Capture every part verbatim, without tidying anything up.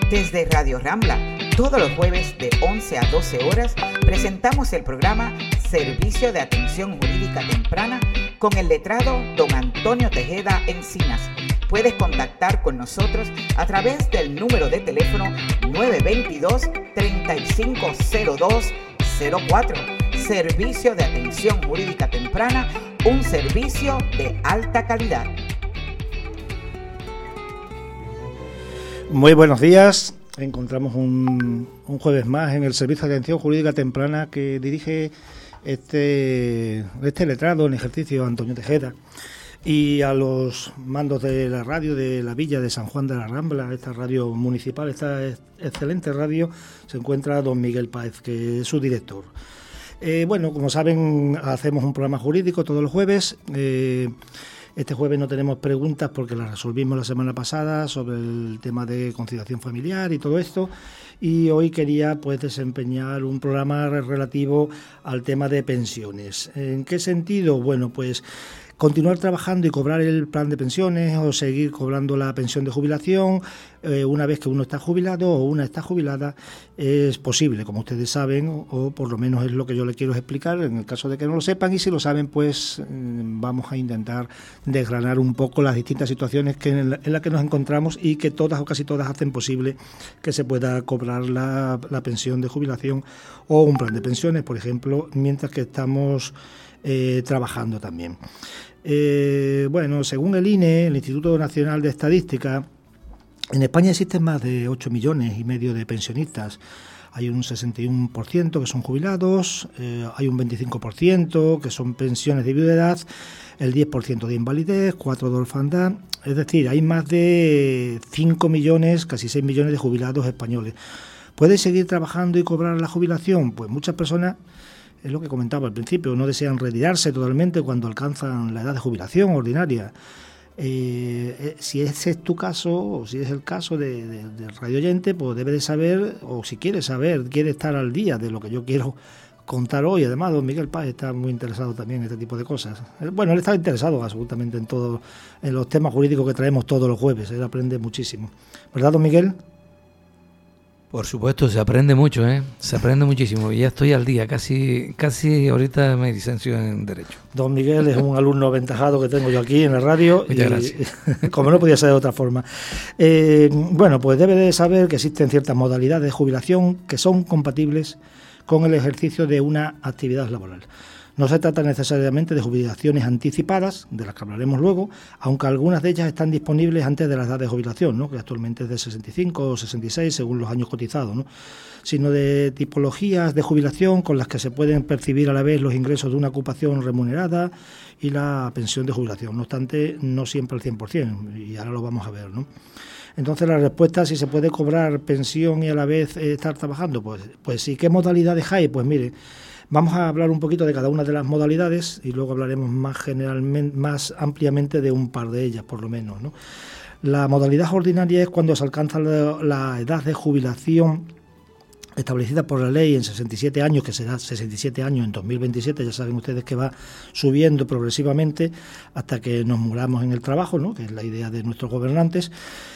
Desde Radio Rambla, todos los jueves de once a doce horas, presentamos el programa Servicio de Atención Jurídica Temprana con el letrado don Antonio Tejeda Encinas. Puedes contactar con nosotros a través del número de teléfono nueve dos dos, tres cinco cero dos cero cuatro. Servicio de Atención Jurídica Temprana, un servicio de alta calidad. Muy buenos días. Encontramos un, un jueves más en el Servicio de Atención Jurídica Temprana que dirige este, este letrado en ejercicio, Antonio Tejeda. Y a los mandos de la radio de la Villa de San Juan de la Rambla, esta radio municipal, esta excelente radio, se encuentra don Miguel Páez, que es su director. Eh, bueno, como saben, hacemos un programa jurídico todos los jueves. Eh, Este jueves no tenemos preguntas porque las resolvimos la semana pasada sobre el tema de conciliación familiar y todo esto, y hoy quería pues desempeñar un programa relativo al tema de pensiones. ¿En qué sentido? Bueno, pues continuar trabajando y cobrar el plan de pensiones o seguir cobrando la pensión de jubilación eh, una vez que uno está jubilado o una está jubilada es posible, como ustedes saben, o, o por lo menos es lo que yo les quiero explicar en el caso de que no lo sepan, y si lo saben pues vamos a intentar desgranar un poco las distintas situaciones que en, la, en las que nos encontramos y que todas o casi todas hacen posible que se pueda cobrar la, la pensión de jubilación o un plan de pensiones, por ejemplo, mientras que estamos eh, trabajando también. Eh, bueno, según el I N E, el Instituto Nacional de Estadística, en España existen más de ocho millones y medio de pensionistas. Hay un sesenta y uno por ciento que son jubilados, eh, hay un veinticinco por ciento que son pensiones de viudedad, el diez por ciento de invalidez, cuatro por ciento de orfandad. Es decir, hay más de cinco millones, casi seis millones de jubilados españoles. ¿Puede seguir trabajando y cobrar la jubilación? Pues muchas personas, es lo que comentaba al principio, no desean retirarse totalmente cuando alcanzan la edad de jubilación ordinaria. Eh, eh, si ese es tu caso, o si es el caso de, de, del radio oyente, pues debe de saber, o si quiere saber, quiere estar al día de lo que yo quiero contar hoy. Además, don Miguel Páez está muy interesado también en este tipo de cosas. Bueno, él está interesado absolutamente en todo, en los temas jurídicos que traemos todos los jueves. Él aprende muchísimo. ¿Verdad, don Miguel? Por supuesto, se aprende mucho, ¿eh? Se aprende muchísimo. Y ya estoy al día, casi casi ahorita me licencio en Derecho. Don Miguel es un alumno aventajado que tengo yo aquí en la radio. Muchas y, gracias. Como no podía ser de otra forma. Eh, bueno, pues debe de saber que existen ciertas modalidades de jubilación que son compatibles con el ejercicio de una actividad laboral. No se trata necesariamente de jubilaciones anticipadas, de las que hablaremos luego, aunque algunas de ellas están disponibles antes de la edad de jubilación, ¿no?, que actualmente es de sesenta y cinco o sesenta y seis según los años cotizados, ¿no?, sino de tipologías de jubilación con las que se pueden percibir a la vez los ingresos de una ocupación remunerada y la pensión de jubilación. No obstante, no siempre al cien por ciento, y ahora lo vamos a ver, ¿no? Entonces, la respuesta, si se puede cobrar pensión y a la vez eh, estar trabajando, pues, pues sí. ¿Qué modalidades hay? Pues mire, vamos a hablar un poquito de cada una de las modalidades y luego hablaremos más generalmente, más ampliamente de un par de ellas, por lo menos, ¿no? La modalidad ordinaria es cuando se alcanza la, la edad de jubilación establecida por la ley en sesenta y siete años, que será sesenta y siete años en dos mil veintisiete, ya saben ustedes que va subiendo progresivamente hasta que nos muramos en el trabajo, ¿no?, que es la idea de nuestros gobernantes.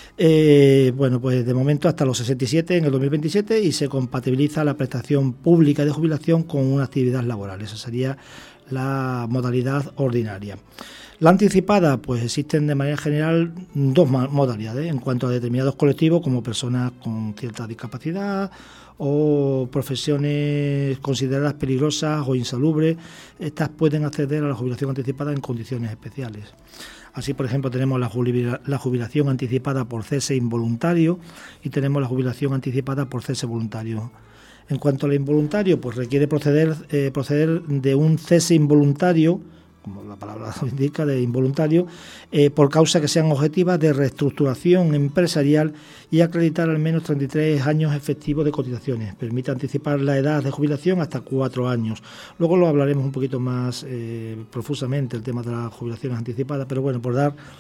Eh, bueno, pues de momento hasta los sesenta y siete en el dos mil veintisiete, y se compatibiliza la prestación pública de jubilación con una actividad laboral. Esa sería la modalidad ordinaria. La anticipada, pues existen de manera general dos modalidades en cuanto a determinados colectivos, como personas con cierta discapacidad o profesiones consideradas peligrosas o insalubres. Estas pueden acceder a la jubilación anticipada en condiciones especiales. Así, por ejemplo, tenemos la jubilación anticipada por cese involuntario y tenemos la jubilación anticipada por cese voluntario. En cuanto al involuntario, pues requiere proceder, eh, proceder de un cese involuntario, como la palabra lo indica, de involuntario, eh, por causa que sean objetivas de reestructuración empresarial y acreditar al menos treinta y tres años efectivos de cotizaciones. Permite anticipar la edad de jubilación hasta cuatro años. Luego lo hablaremos un poquito más eh, profusamente, el tema de las jubilaciones anticipadas, pero bueno, por dar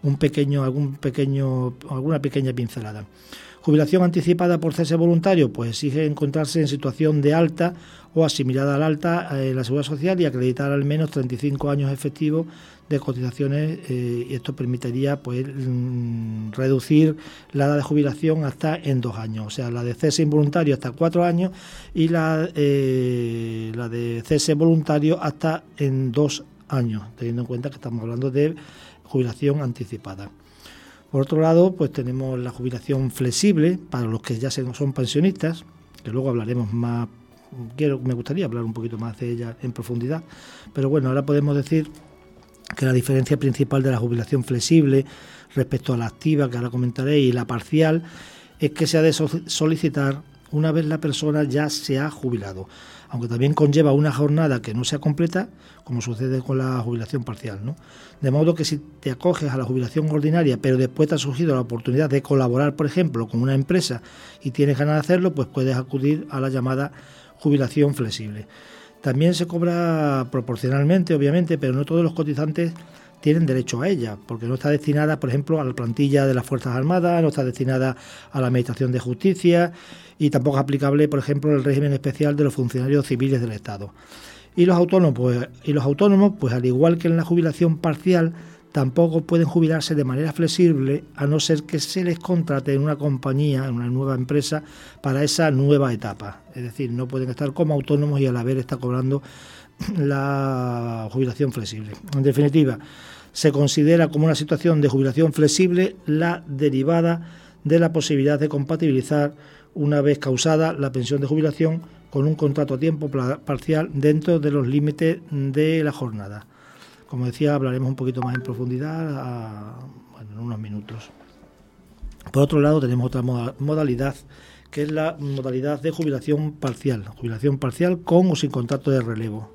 un pequeño, algún pequeño, alguna pequeña pincelada. Jubilación anticipada por cese voluntario, pues exige encontrarse en situación de alta o asimilada al alta en la Seguridad Social y acreditar al menos treinta y cinco años efectivos de cotizaciones, eh, y esto permitiría pues mm, reducir la edad de jubilación hasta en dos años, o sea, la de cese involuntario hasta cuatro años y la, eh, la de cese voluntario hasta en dos años, teniendo en cuenta que estamos hablando de jubilación anticipada. Por otro lado, pues tenemos la jubilación flexible para los que ya son pensionistas, que luego hablaremos más, quiero, me gustaría hablar un poquito más de ella en profundidad, pero bueno, ahora podemos decir que la diferencia principal de la jubilación flexible respecto a la activa, que ahora comentaré, y la parcial, es que se ha de solicitar una vez la persona ya se ha jubilado, aunque también conlleva una jornada que no sea completa, como sucede con la jubilación parcial, ¿no? De modo que si te acoges a la jubilación ordinaria, pero después te ha surgido la oportunidad de colaborar, por ejemplo, con una empresa y tienes ganas de hacerlo, pues puedes acudir a la llamada jubilación flexible. También se cobra proporcionalmente, obviamente, pero no todos los cotizantes tienen derecho a ella, porque no está destinada, por ejemplo, a la plantilla de las Fuerzas Armadas, no está destinada a la Administración de Justicia y tampoco es aplicable, por ejemplo, el régimen especial de los funcionarios civiles del Estado. Y los autónomos, pues, y los autónomos, pues al igual que en la jubilación parcial, tampoco pueden jubilarse de manera flexible, a no ser que se les contrate en una compañía, en una nueva empresa, para esa nueva etapa. Es decir, no pueden estar como autónomos y a la vez estar cobrando la jubilación flexible. En definitiva, se considera como una situación de jubilación flexible la derivada de la posibilidad de compatibilizar, una vez causada la pensión de jubilación, con un contrato a tiempo parcial dentro de los límites de la jornada. Como decía, hablaremos un poquito más en profundidad a, bueno, en unos minutos. Por otro lado, tenemos otra modalidad, que es la modalidad de jubilación parcial, jubilación parcial con o sin contrato de relevo.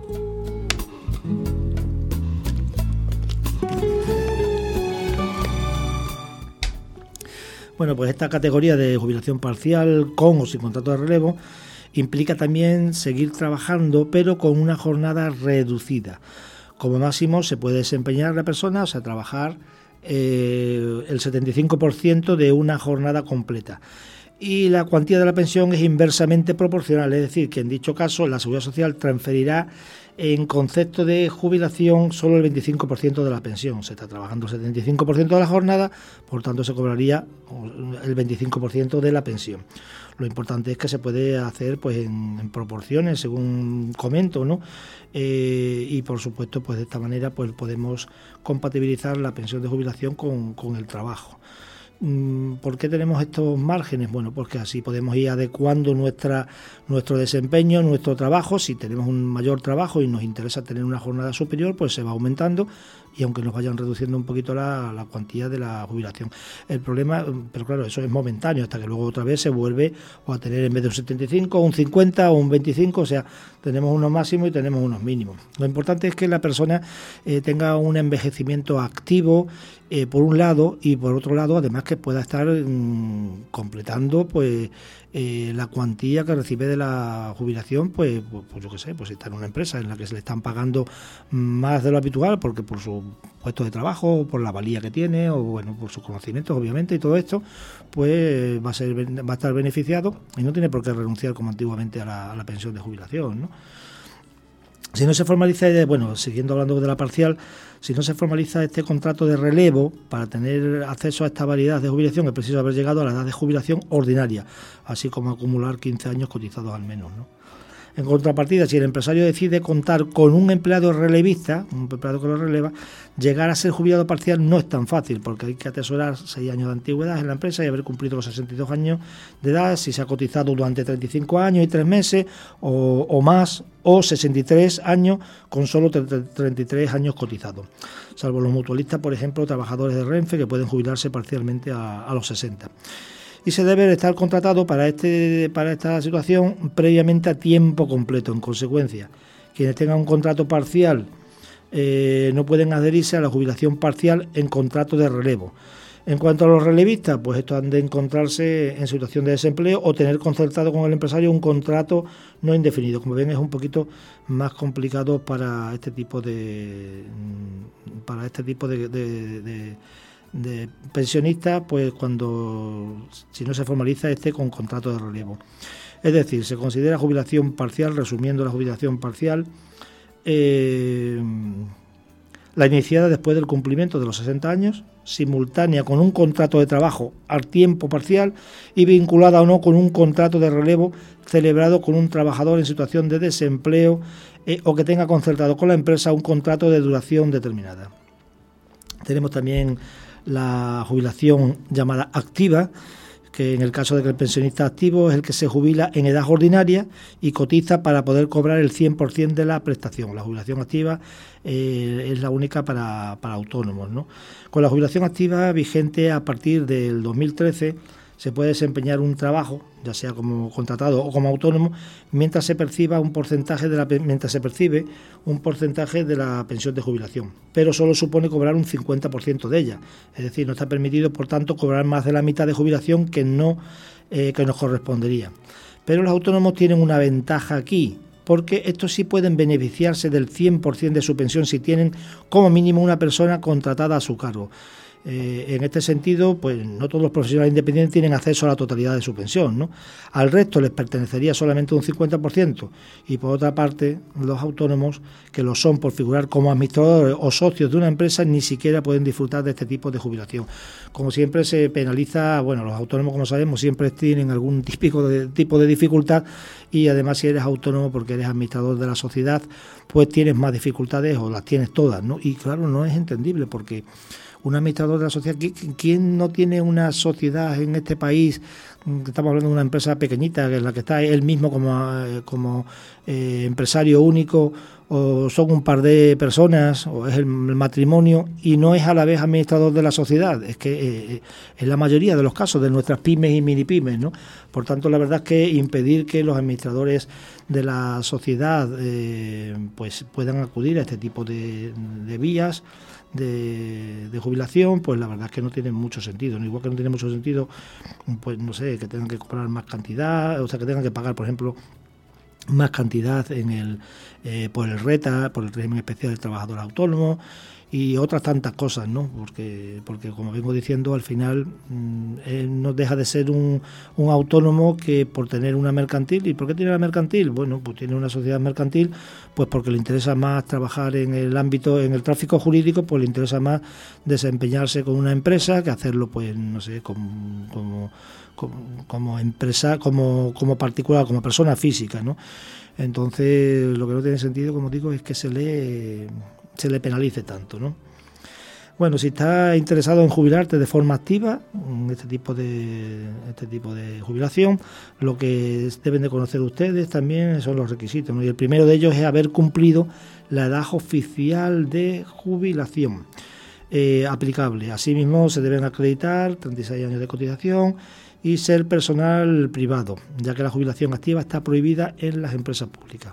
Bueno, pues esta categoría de jubilación parcial con o sin contrato de relevo implica también seguir trabajando, pero con una jornada reducida. Como máximo se puede desempeñar la persona, o sea, trabajar eh, el setenta y cinco por ciento de una jornada completa. Y la cuantía de la pensión es inversamente proporcional, es decir, que en dicho caso la Seguridad Social transferirá en concepto de jubilación solo el veinticinco por ciento de la pensión. Se está trabajando el setenta y cinco por ciento de la jornada, por tanto se cobraría el veinticinco por ciento de la pensión. Lo importante es que se puede hacer pues en, en proporciones, según comento, ¿no? Eh, y por supuesto, pues de esta manera pues podemos compatibilizar la pensión de jubilación con, con el trabajo. ¿Por qué tenemos estos márgenes? Bueno, porque así podemos ir adecuando nuestra nuestro desempeño, nuestro trabajo. Si tenemos un mayor trabajo y nos interesa tener una jornada superior, pues se va aumentando, y aunque nos vayan reduciendo un poquito la, la cuantía de la jubilación. El problema, pero claro, eso es momentáneo, hasta que luego otra vez se vuelve o a tener en vez de un setenta y cinco, un cincuenta o un veinticinco, o sea, tenemos unos máximos y tenemos unos mínimos. Lo importante es que la persona eh, tenga un envejecimiento activo, eh, por un lado, y por otro lado, además que pueda estar mmm, completando pues eh, la cuantía que recibe de la jubilación, pues, pues, pues yo qué sé, pues está en una empresa en la que se le están pagando más de lo habitual, porque por su puesto de trabajo, por la valía que tiene, o bueno, por sus conocimientos, obviamente, y todo esto, pues va a ser va a estar beneficiado y no tiene por qué renunciar como antiguamente a la, a la pensión de jubilación, ¿no? Si no se formaliza, bueno, siguiendo hablando de la parcial, si no se formaliza este contrato de relevo, para tener acceso a esta validad de jubilación es preciso haber llegado a la edad de jubilación ordinaria, así como acumular quince años cotizados al menos, ¿no? En contrapartida, si el empresario decide contar con un empleado relevista, un empleado que lo releva, llegar a ser jubilado parcial no es tan fácil, porque hay que atesorar seis años de antigüedad en la empresa y haber cumplido los sesenta y dos años de edad, si se ha cotizado durante treinta y cinco años y tres meses o, o más, o sesenta y tres años con solo treinta y tres años cotizados, salvo los mutualistas, por ejemplo, trabajadores de Renfe, que pueden jubilarse parcialmente a, a los sesenta. Y se debe estar contratado para este para esta situación previamente a tiempo completo. En consecuencia, quienes tengan un contrato parcial eh, no pueden adherirse a la jubilación parcial en contrato de relevo. En cuanto a los relevistas, pues estos han de encontrarse en situación de desempleo o tener concertado con el empresario un contrato no indefinido. Como ven, es un poquito más complicado para este tipo de para este tipo de, de, de, de pensionistas, pues cuando si no se formaliza este con contrato de relevo. Es decir, se considera jubilación parcial, resumiendo la jubilación parcial, eh, la iniciada después del cumplimiento de los sesenta años, simultánea con un contrato de trabajo al tiempo parcial y vinculada o no con un contrato de relevo celebrado con un trabajador en situación de desempleo eh, o que tenga concertado con la empresa un contrato de duración determinada. Tenemos también la jubilación llamada activa, que en el caso de que el pensionista activo es el que se jubila en edad ordinaria y cotiza para poder cobrar el cien por ciento de la prestación. La jubilación activa eh, es la única para, para autónomos, ¿no? Con la jubilación activa vigente a partir del dos mil trece se puede desempeñar un trabajo, ya sea como contratado o como autónomo, mientras se perciba un porcentaje de la mientras se percibe un porcentaje de la pensión de jubilación, pero solo supone cobrar un cincuenta por ciento de ella, es decir, no está permitido, por tanto, cobrar más de la mitad de jubilación que no eh, que nos correspondería. Pero los autónomos tienen una ventaja aquí, porque estos sí pueden beneficiarse del cien por ciento de su pensión si tienen como mínimo una persona contratada a su cargo. Eh, en este sentido, pues no todos los profesionales independientes tienen acceso a la totalidad de su pensión, ¿no? Al resto les pertenecería solamente un cincuenta por ciento y por otra parte los autónomos, que lo son por figurar como administradores o socios de una empresa, ni siquiera pueden disfrutar de este tipo de jubilación. Como siempre se penaliza, bueno, los autónomos, como sabemos, siempre tienen algún típico de, tipo de dificultad y además si eres autónomo porque eres administrador de la sociedad, pues tienes más dificultades o las tienes todas, ¿no? Y claro, no es entendible porque un administrador de la sociedad, ¿quién no tiene una sociedad en este país? Estamos hablando de una empresa pequeñita en la que está él mismo como, como eh, empresario único, o son un par de personas, o es el matrimonio, y no es a la vez administrador de la sociedad. Es que eh, es la mayoría de los casos de nuestras pymes y mini pymes, ¿no? Por tanto, la verdad es que impedir que los administradores de la sociedad eh, pues puedan acudir a este tipo de, de vías De, de jubilación, pues la verdad es que no tiene mucho sentido, ¿no? Igual que no tiene mucho sentido, pues no sé, que tengan que cobrar más cantidad, o sea, que tengan que pagar, por ejemplo, más cantidad en el eh, por el RETA, por el régimen especial del trabajador autónomo y otras tantas cosas, ¿no? Porque, porque como vengo diciendo, al final mmm, él no deja de ser un, un autónomo que por tener una mercantil. ¿Y por qué tiene la mercantil? Bueno, pues tiene una sociedad mercantil, pues porque le interesa más trabajar en el ámbito, en el tráfico jurídico, pues le interesa más desempeñarse con una empresa que hacerlo, pues no sé, como, como, como, como empresa, como, como particular, como persona física, ¿no? Entonces, lo que no tiene sentido, como digo, es que se le se le penalice tanto, ¿no? Bueno, si estás interesado en jubilarte de forma activa, en este tipo de este tipo de jubilación, lo que deben de conocer ustedes también son los requisitos, ¿no? Y el primero de ellos es haber cumplido la edad oficial de jubilación eh, aplicable. Asimismo, se deben acreditar treinta y seis años de cotización y ser personal privado, ya que la jubilación activa está prohibida en las empresas públicas.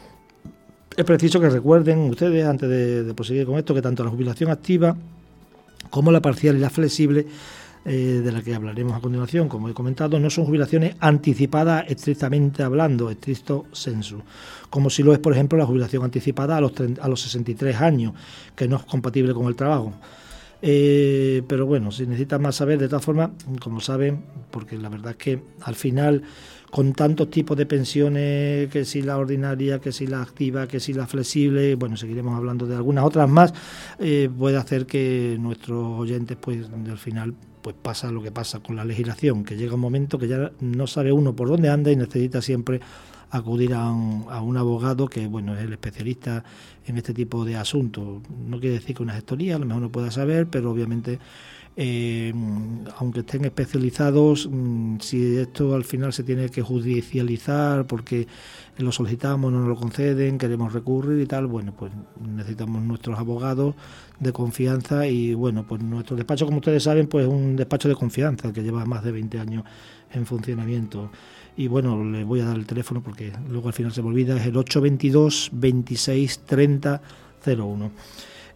Es preciso que recuerden ustedes, antes de, de proseguir con esto, que tanto la jubilación activa como la parcial y la flexible, eh, de la que hablaremos a continuación, como he comentado, no son jubilaciones anticipadas estrictamente hablando, estricto sensu, como si lo es, por ejemplo, la jubilación anticipada a los, treinta, a los sesenta y tres años, que no es compatible con el trabajo. Eh, pero bueno, si necesitan más saber, de todas formas, como saben, porque la verdad es que al final, con tantos tipos de pensiones, que si la ordinaria, que si la activa, que si la flexible, bueno, seguiremos hablando de algunas otras más, eh, puede hacer que nuestros oyentes, pues al final, pues pasa lo que pasa con la legislación, que llega un momento que ya no sabe uno por dónde anda y necesita siempre acudir a un, a un abogado que, bueno, es el especialista en este tipo de asuntos. No quiere decir que una gestoría a lo mejor no pueda saber, pero obviamente Eh, aunque estén especializados, si esto al final se tiene que judicializar porque lo solicitamos, no nos lo conceden, queremos recurrir y tal, bueno, pues necesitamos nuestros abogados de confianza y bueno, pues nuestro despacho, como ustedes saben, pues es un despacho de confianza que lleva más de veinte años en funcionamiento. Y bueno, les voy a dar el teléfono porque luego al final se me olvida, es el ocho dos dos, veintiséis treinta cero uno.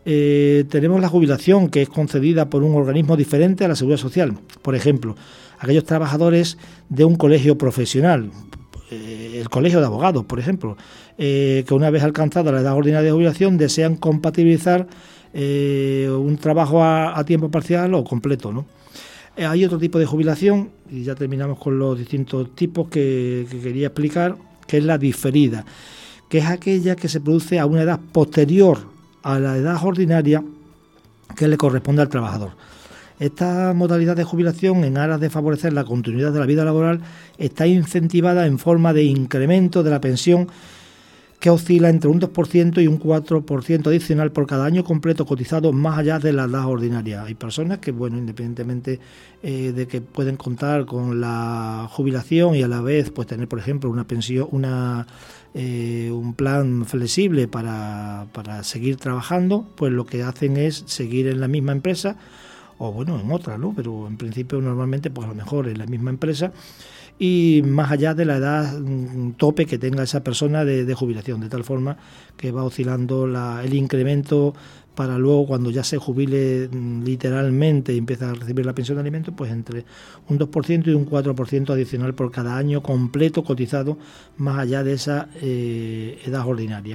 Eh, tenemos la jubilación, que es concedida por un organismo diferente a la Seguridad Social. Por ejemplo, aquellos trabajadores de un colegio profesional, eh, el colegio de abogados, por ejemplo, eh, que una vez alcanzada la edad ordinaria de jubilación desean compatibilizar eh, un trabajo a, a tiempo parcial o completo, ¿no? Eh, hay otro tipo de jubilación, y ya terminamos con los distintos tipos que, que quería explicar, que es la diferida, que es aquella que se produce a una edad posterior a la edad ordinaria que le corresponde al trabajador. Esta modalidad de jubilación, en aras de favorecer la continuidad de la vida laboral, está incentivada en forma de incremento de la pensión, que oscila entre un dos por ciento y un cuatro por ciento adicional por cada año completo cotizado más allá de la edad ordinaria. Hay personas que, bueno, independientemente eh, de que pueden contar con la jubilación y a la vez pues tener, por ejemplo, una pensión, una eh, un plan flexible para, para seguir trabajando, pues lo que hacen es seguir en la misma empresa o, bueno, en otra, ¿no? Pero en principio normalmente pues a lo mejor en la misma empresa, y más allá de la edad tope que tenga esa persona de, de jubilación, de tal forma que va oscilando la, el incremento para luego, cuando ya se jubile literalmente y empieza a recibir la pensión de alimentos, pues entre un dos por ciento y un cuatro por ciento adicional por cada año completo cotizado más allá de esa eh, edad ordinaria.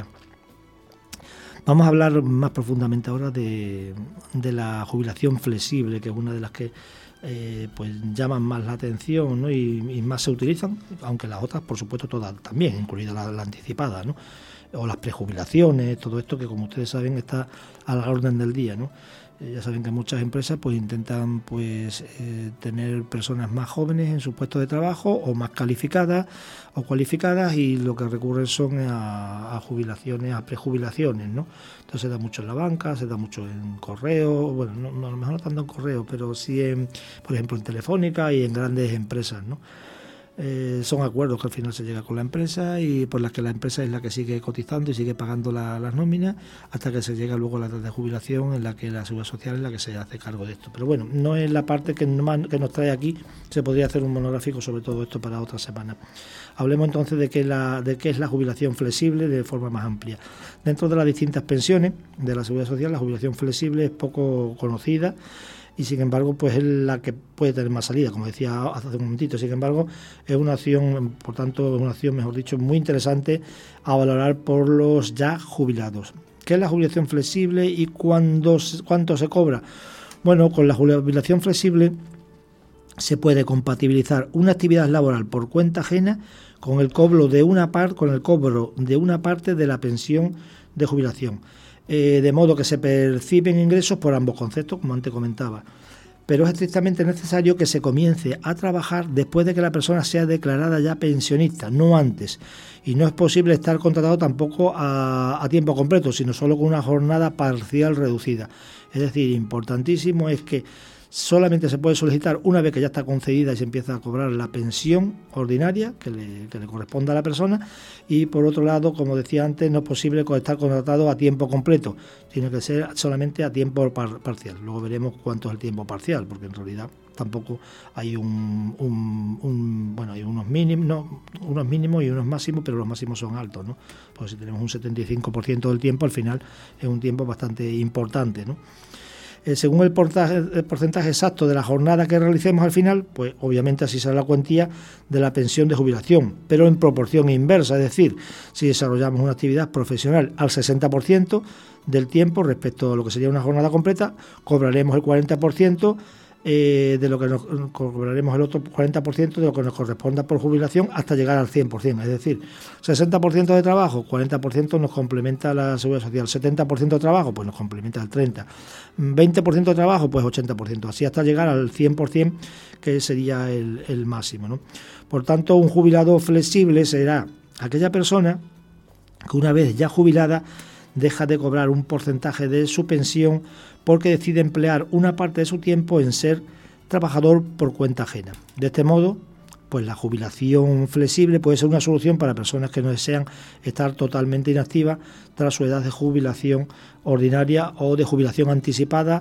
Vamos a hablar más profundamente ahora de, de la jubilación flexible, que es una de las que Eh, pues llaman más la atención, ¿no? y, y más se utilizan, aunque las otras, por supuesto, todas también, incluida la, la anticipada, ¿no? O las prejubilaciones, todo esto que, como ustedes saben, está a la orden del día, ¿no? Eh, ya saben que muchas empresas pues intentan pues eh, tener personas más jóvenes en sus puestos de trabajo, o más calificadas o cualificadas, y lo que recurren son a, a jubilaciones, a prejubilaciones, ¿no? Entonces se da mucho en la banca, se da mucho en correo, bueno, no, no, a lo mejor no tanto en correo, pero sí en, por ejemplo, en Telefónica y en grandes empresas, ¿no? Eh, son acuerdos que al final se llega con la empresa, y por las que la empresa es la que sigue cotizando y sigue pagando la, las nóminas, hasta que se llega luego a la edad de jubilación, en la que la Seguridad Social es la que se hace cargo de esto. Pero bueno, no es la parte que, no, que nos trae aquí. Se podría hacer un monográfico sobre todo esto para otra semana. Hablemos entonces de qué, la, de qué es la jubilación flexible de forma más amplia. Dentro de las distintas pensiones de la Seguridad Social, la jubilación flexible es poco conocida, y sin embargo pues es la que puede tener más salida, como decía hace un momentito. Sin embargo, es una opción, por tanto, es una opción, mejor dicho, muy interesante a valorar por los ya jubilados. ¿Qué es la jubilación flexible y cuándo, cuánto se cobra? Bueno, con la jubilación flexible se puede compatibilizar una actividad laboral por cuenta ajena con el cobro de una parte, con el cobro de una parte de la pensión de jubilación. Eh, de modo que se perciben ingresos por ambos conceptos, como antes comentaba. Pero es estrictamente necesario que se comience a trabajar después de que la persona sea declarada ya pensionista, no antes. Y no es posible estar contratado tampoco a, a tiempo completo, sino solo con una jornada parcial reducida. Es decir, importantísimo es que solamente se puede solicitar una vez que ya está concedida y se empieza a cobrar la pensión ordinaria que le, que le corresponda a la persona, y por otro lado, como decía antes, no es posible estar contratado a tiempo completo, tiene que ser solamente a tiempo par, parcial. Luego veremos cuánto es el tiempo parcial, porque en realidad tampoco hay un, un, un bueno, hay unos mínimos, no, unos mínimos y unos máximos, pero los máximos son altos, ¿no? Porque si tenemos un setenta y cinco por ciento del tiempo, al final es un tiempo bastante importante, ¿no? Eh, según el porcentaje, el porcentaje exacto de la jornada que realicemos al final, pues obviamente así será la cuantía de la pensión de jubilación, pero en proporción inversa, es decir, si desarrollamos una actividad profesional al sesenta por ciento del tiempo respecto a lo que sería una jornada completa, cobraremos el cuarenta por ciento eh, de lo que nos cobraremos el otro cuarenta por ciento de lo que nos corresponda por jubilación, hasta llegar al cien por ciento, es decir, sesenta por ciento de trabajo, cuarenta por ciento nos complementa la Seguridad Social, setenta por ciento de trabajo, pues nos complementa el treinta por ciento, veinte por ciento de trabajo, pues ochenta por ciento, así hasta llegar al cien por ciento, que sería el, el máximo, ¿no? Por tanto, un jubilado flexible será aquella persona que una vez ya jubilada deja de cobrar un porcentaje de su pensión porque decide emplear una parte de su tiempo en ser trabajador por cuenta ajena. De este modo, pues la jubilación flexible puede ser una solución para personas que no desean estar totalmente inactivas tras su edad de jubilación ordinaria o de jubilación anticipada,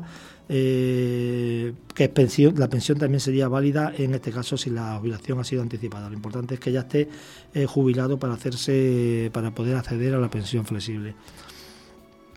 eh, que es pensión. La pensión también sería válida en este caso si la jubilación ha sido anticipada. Lo importante es que ya esté eh, jubilado para hacerse, para poder acceder a la pensión flexible.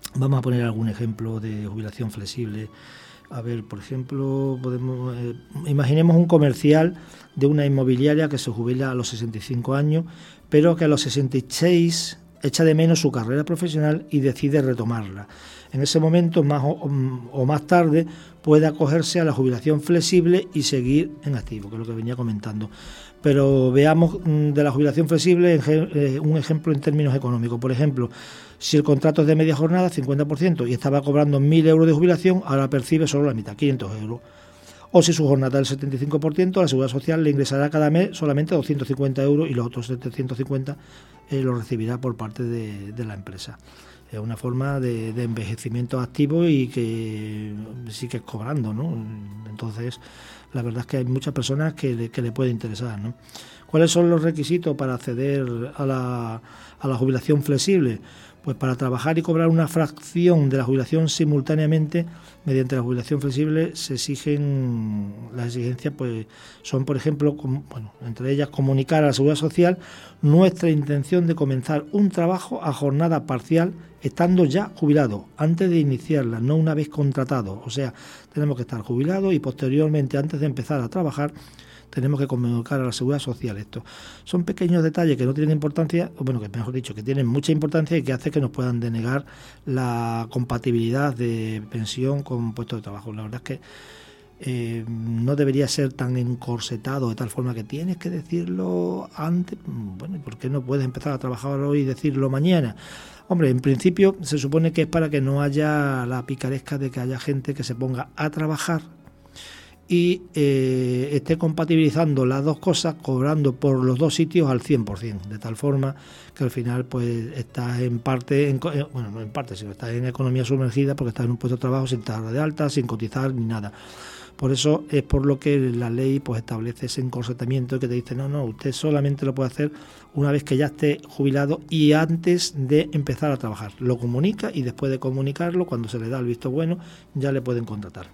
Vamos a poner algún ejemplo de jubilación flexible. A ver, por ejemplo, podemos eh, imaginemos un comercial de una inmobiliaria que se jubila a los sesenta y cinco años, pero que a los sesenta y seis echa de menos su carrera profesional y decide retomarla. En ese momento, más o, o más tarde, puede acogerse a la jubilación flexible y seguir en activo, que es lo que venía comentando. Pero veamos de la jubilación flexible un ejemplo en términos económicos. Por ejemplo, si el contrato es de media jornada, cincuenta por ciento, y estaba cobrando mil euros de jubilación, ahora percibe solo la mitad, quinientos euros. O si su jornada es del setenta y cinco por ciento, la Seguridad Social le ingresará cada mes solamente doscientos cincuenta euros y los otros setecientos cincuenta eh, los recibirá por parte de, de la empresa. Es una forma de, de envejecimiento activo y que sigue cobrando, ¿no? Entonces, la verdad es que hay muchas personas que le, que le puede interesar, ¿no? ¿Cuáles son los requisitos para acceder a la, a la jubilación flexible? Pues para trabajar y cobrar una fracción de la jubilación simultáneamente mediante la jubilación flexible se exigen, las exigencias pues son, por ejemplo, com, bueno, entre ellas comunicar a la Seguridad Social nuestra intención de comenzar un trabajo a jornada parcial estando ya jubilado, antes de iniciarla, no una vez contratado. O sea, tenemos que estar jubilados y posteriormente, antes de empezar a trabajar, tenemos que comunicar a la Seguridad Social esto. Son pequeños detalles que no tienen importancia, o bueno, que mejor dicho, que tienen mucha importancia y que hace que nos puedan denegar la compatibilidad de pensión con puesto de trabajo. La verdad es que eh, no debería ser tan encorsetado de tal forma que tienes que decirlo antes. Bueno, ¿por qué no puedes empezar a trabajar hoy y decirlo mañana? Hombre, en principio se supone que es para que no haya la picaresca de que haya gente que se ponga a trabajar y eh, esté compatibilizando las dos cosas, cobrando por los dos sitios al cien por ciento, de tal forma que al final pues estás en parte, en, bueno, no en parte, sino estás en economía sumergida porque estás en un puesto de trabajo sin estar de alta, sin cotizar ni nada. Por eso es por lo que la ley pues establece ese encorsetamiento que te dice, no, no, usted solamente lo puede hacer una vez que ya esté jubilado y antes de empezar a trabajar. Lo comunica y después de comunicarlo, cuando se le da el visto bueno, ya le pueden contratar.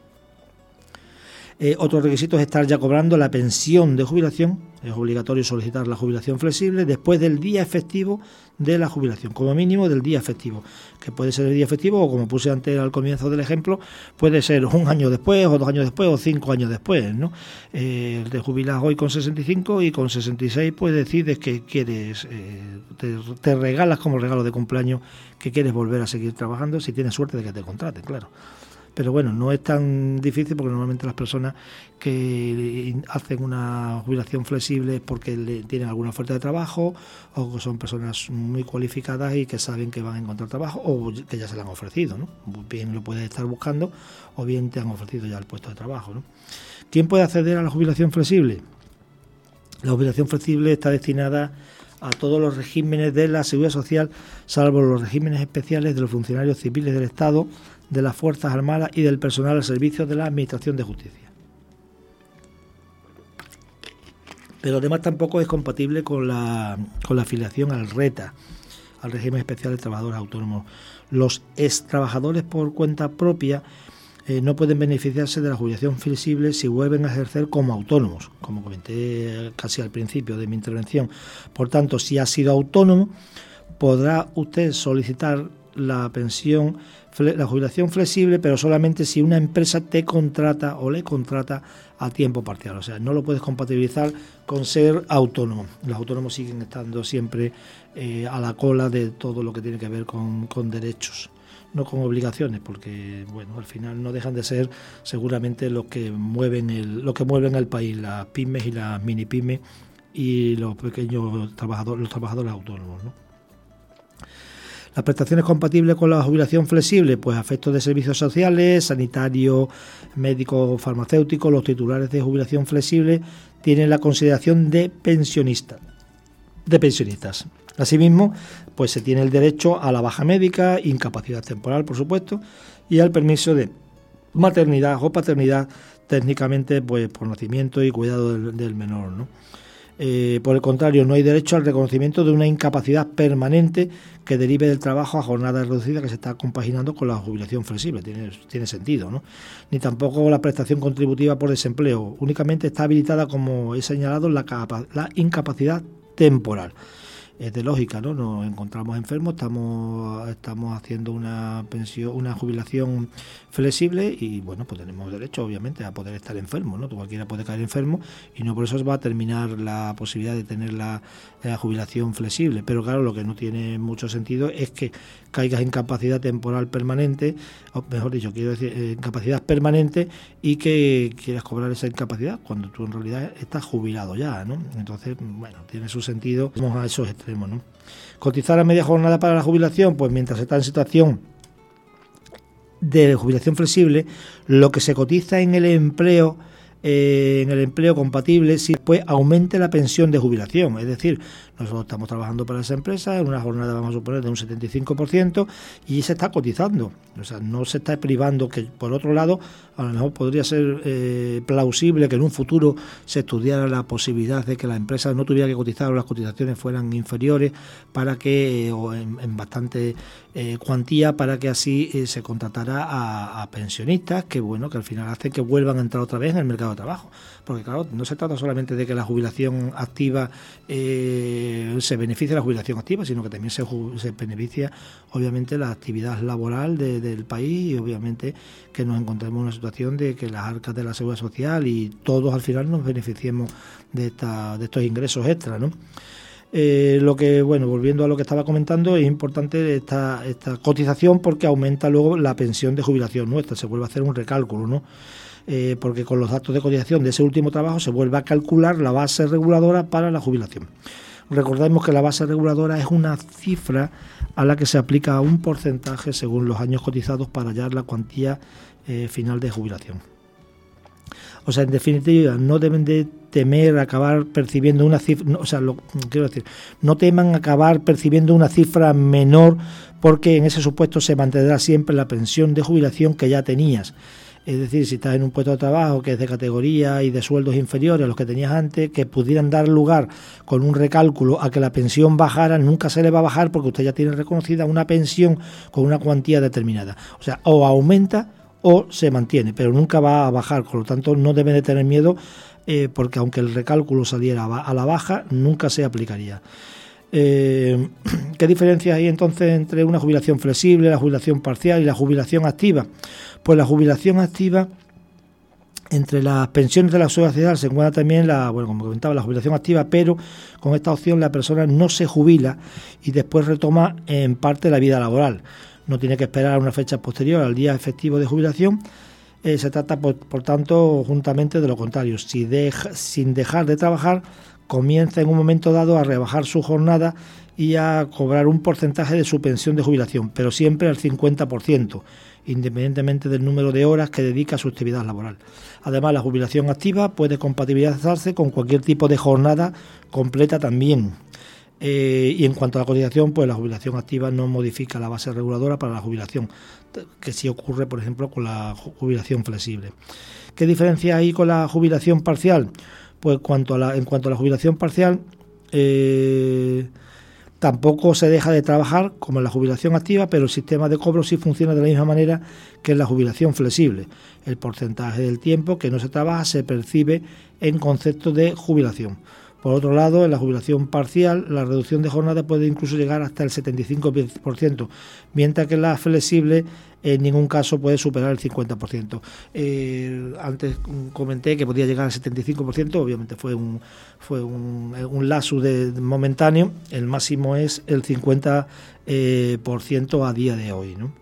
Eh, otro requisito es estar ya cobrando la pensión de jubilación. Es obligatorio solicitar la jubilación flexible después del día efectivo de la jubilación, como mínimo del día efectivo, que puede ser el día efectivo o, como puse antes al comienzo del ejemplo, puede ser un año después o dos años después o cinco años después, ¿no? Eh, te jubilas hoy con sesenta y cinco y con sesenta y seis pues decides que quieres, eh, te, te regalas como regalo de cumpleaños que quieres volver a seguir trabajando si tienes suerte de que te contraten, claro. Pero bueno, no es tan difícil porque normalmente las personas que hacen una jubilación flexible es porque le tienen alguna oferta de trabajo o que son personas muy cualificadas y que saben que van a encontrar trabajo o que ya se le han ofrecido, ¿no? Bien lo puedes estar buscando o bien te han ofrecido ya el puesto de trabajo, ¿no? ¿Quién puede acceder a la jubilación flexible? La jubilación flexible está destinada a todos los regímenes de la Seguridad Social, salvo los regímenes especiales de los funcionarios civiles del Estado, de las Fuerzas Armadas y del personal al servicio de la Administración de Justicia. Pero además tampoco es compatible con la, con la afiliación al RETA, al régimen especial de trabajadores autónomos. Los ex trabajadores por cuenta propia eh, no pueden beneficiarse de la jubilación flexible si vuelven a ejercer como autónomos, como comenté casi al principio de mi intervención. Por tanto, si ha sido autónomo, podrá usted solicitar la pensión, la jubilación flexible, pero solamente si una empresa te contrata o le contrata a tiempo parcial. O sea, no lo puedes compatibilizar con ser autónomo. Los autónomos siguen estando siempre eh, a la cola de todo lo que tiene que ver con, con derechos, no con obligaciones, porque bueno, al final no dejan de ser seguramente los que mueven el, los que mueven el país, las pymes y las mini pymes y los pequeños trabajadores, los trabajadores autónomos, ¿no? Las prestaciones compatibles con la jubilación flexible, pues a efectos de servicios sociales, sanitarios, médicos, farmacéuticos, los titulares de jubilación flexible tienen la consideración de pensionistas, de pensionistas. Asimismo, pues se tiene el derecho a la baja médica, incapacidad temporal, por supuesto, y al permiso de maternidad o paternidad, técnicamente pues por nacimiento y cuidado del, del menor, ¿no? Eh, por el contrario, no hay derecho al reconocimiento de una incapacidad permanente que derive del trabajo a jornada reducida que se está compaginando con la jubilación flexible. Tiene, tiene sentido, ¿no? Ni tampoco la prestación contributiva por desempleo. Únicamente está habilitada, como he señalado, la, capa, la incapacidad temporal. es de lógica, ¿no? Nos encontramos enfermos, estamos estamos haciendo una pensión, una jubilación flexible y bueno, pues tenemos derecho obviamente a poder estar enfermos, ¿no? Cualquiera puede caer enfermo y no por eso va a terminar la posibilidad de tener la, la jubilación flexible, pero claro, lo que no tiene mucho sentido es que caigas en incapacidad temporal permanente, o mejor dicho, quiero decir, eh, incapacidad permanente y que quieras cobrar esa incapacidad cuando tú en realidad estás jubilado ya, ¿no? Entonces, bueno, tiene su sentido, vamos a esos extremos, ¿no? Cotizar a media jornada para la jubilación, pues mientras está en situación de jubilación flexible, lo que se cotiza en el empleo eh, en el empleo compatible si después aumente la pensión de jubilación, es decir, nosotros estamos trabajando para esa empresa en una jornada, vamos a suponer, de un setenta y cinco por ciento y se está cotizando, o sea, no se está privando, que por otro lado a lo mejor podría ser eh, plausible que en un futuro se estudiara la posibilidad de que la empresa no tuviera que cotizar o las cotizaciones fueran inferiores para que, eh, o en, en bastante eh, cuantía, para que así eh, se contratara a, a pensionistas que bueno, que al final hacen que vuelvan a entrar otra vez en el mercado de trabajo, porque claro, no se trata solamente de que la jubilación activa eh, se beneficie la jubilación activa, sino que también se, se beneficia obviamente la actividad laboral de, del país y obviamente que nos encontremos en una situación de que las arcas de la seguridad social y todos al final nos beneficiemos de, esta, de estos ingresos extras, ¿no? Eh, lo que, bueno, volviendo a lo que estaba comentando, es importante esta, esta cotización porque aumenta luego la pensión de jubilación nuestra, se vuelve a hacer un recálculo, ¿no? Eh, porque con los datos de cotización de ese último trabajo se vuelve a calcular la base reguladora para la jubilación. Recordemos que la base reguladora es una cifra a la que se aplica un porcentaje según los años cotizados para hallar la cuantía eh, final de jubilación. O sea, en definitiva, no deben de temer acabar percibiendo una cifra, no, o sea, lo, quiero decir, no teman acabar percibiendo una cifra menor porque en ese supuesto se mantendrá siempre la pensión de jubilación que ya tenías. Es decir, si estás en un puesto de trabajo que es de categoría y de sueldos inferiores a los que tenías antes, que pudieran dar lugar con un recálculo a que la pensión bajara, nunca se le va a bajar porque usted ya tiene reconocida una pensión con una cuantía determinada. O sea, o aumenta o se mantiene, pero nunca va a bajar. Por lo tanto, no deben de tener miedo eh, porque aunque el recálculo saliera a la baja, nunca se aplicaría. Eh, ¿Qué diferencia hay entonces entre una jubilación flexible, la jubilación parcial y la jubilación activa? Pues la jubilación activa, entre las pensiones de la seguridad social se encuentra también la, bueno, como comentaba, la jubilación activa, pero con esta opción la persona no se jubila y después retoma en parte la vida laboral. No tiene que esperar a una fecha posterior al día efectivo de jubilación. Eh, se trata, por, por tanto, juntamente de lo contrario. Si deja, sin dejar de trabajar, comienza en un momento dado a rebajar su jornada y a cobrar un porcentaje de su pensión de jubilación, pero siempre al cincuenta por ciento, independientemente del número de horas que dedica a su actividad laboral. Además, la jubilación activa puede compatibilizarse con cualquier tipo de jornada completa también. Eh, y en cuanto a la cotización, pues la jubilación activa no modifica la base reguladora para la jubilación, que sí ocurre, por ejemplo, con la jubilación flexible. ¿Qué diferencia hay con la jubilación parcial? Pues cuanto a la, en cuanto a la jubilación parcial, eh, tampoco se deja de trabajar como en la jubilación activa, pero el sistema de cobro sí funciona de la misma manera que en la jubilación flexible. El porcentaje del tiempo que no se trabaja se percibe en concepto de jubilación. Por otro lado, en la jubilación parcial, la reducción de jornada puede incluso llegar hasta el setenta y cinco por ciento, mientras que en la flexible en ningún caso puede superar el cincuenta por ciento. Eh, antes comenté que podía llegar al setenta y cinco por ciento, obviamente fue un fue un, un lapsus de, de momentáneo, el máximo es el cincuenta por ciento a día de hoy, ¿no?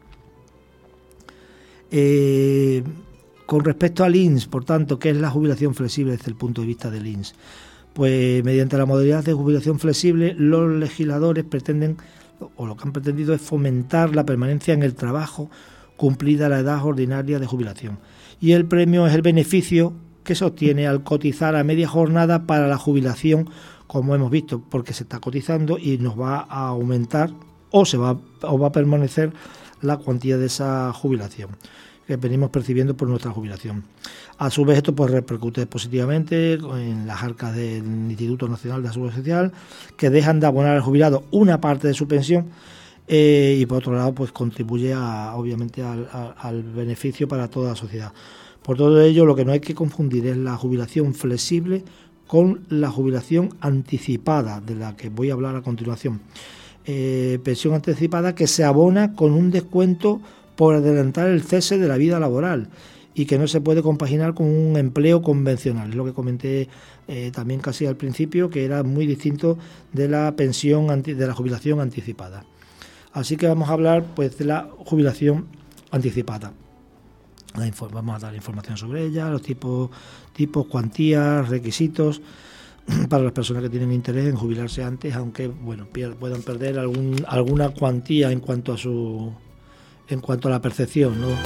Eh, con respecto al I N S, por tanto, ¿qué es la jubilación flexible desde el punto de vista del I N S? Pues mediante la modalidad de jubilación flexible, los legisladores pretenden, o lo que han pretendido es fomentar la permanencia en el trabajo cumplida la edad ordinaria de jubilación. Y el premio es el beneficio que se obtiene al cotizar a media jornada para la jubilación, como hemos visto, porque se está cotizando y nos va a aumentar o se va o va a permanecer la cuantía de esa jubilación que venimos percibiendo por nuestra jubilación. A su vez, esto pues repercute positivamente en las arcas del Instituto Nacional de la Seguridad Social, que dejan de abonar al jubilado una parte de su pensión eh, y por otro lado pues contribuye a, obviamente al, a, al beneficio para toda la sociedad. Por todo ello, lo que no hay que confundir es la jubilación flexible con la jubilación anticipada, de la que voy a hablar a continuación. Eh, pensión anticipada que se abona con un descuento por adelantar el cese de la vida laboral y que no se puede compaginar con un empleo convencional. Es lo que comenté eh, también casi al principio, que era muy distinto de la pensión anti, de la jubilación anticipada. Así que vamos a hablar pues de la jubilación anticipada. La infor- vamos a dar información sobre ella, los tipos, tipos, cuantías, requisitos para las personas que tienen interés en jubilarse antes, aunque bueno pier- puedan perder algún, alguna cuantía en cuanto a su en cuanto a la percepción, ¿no?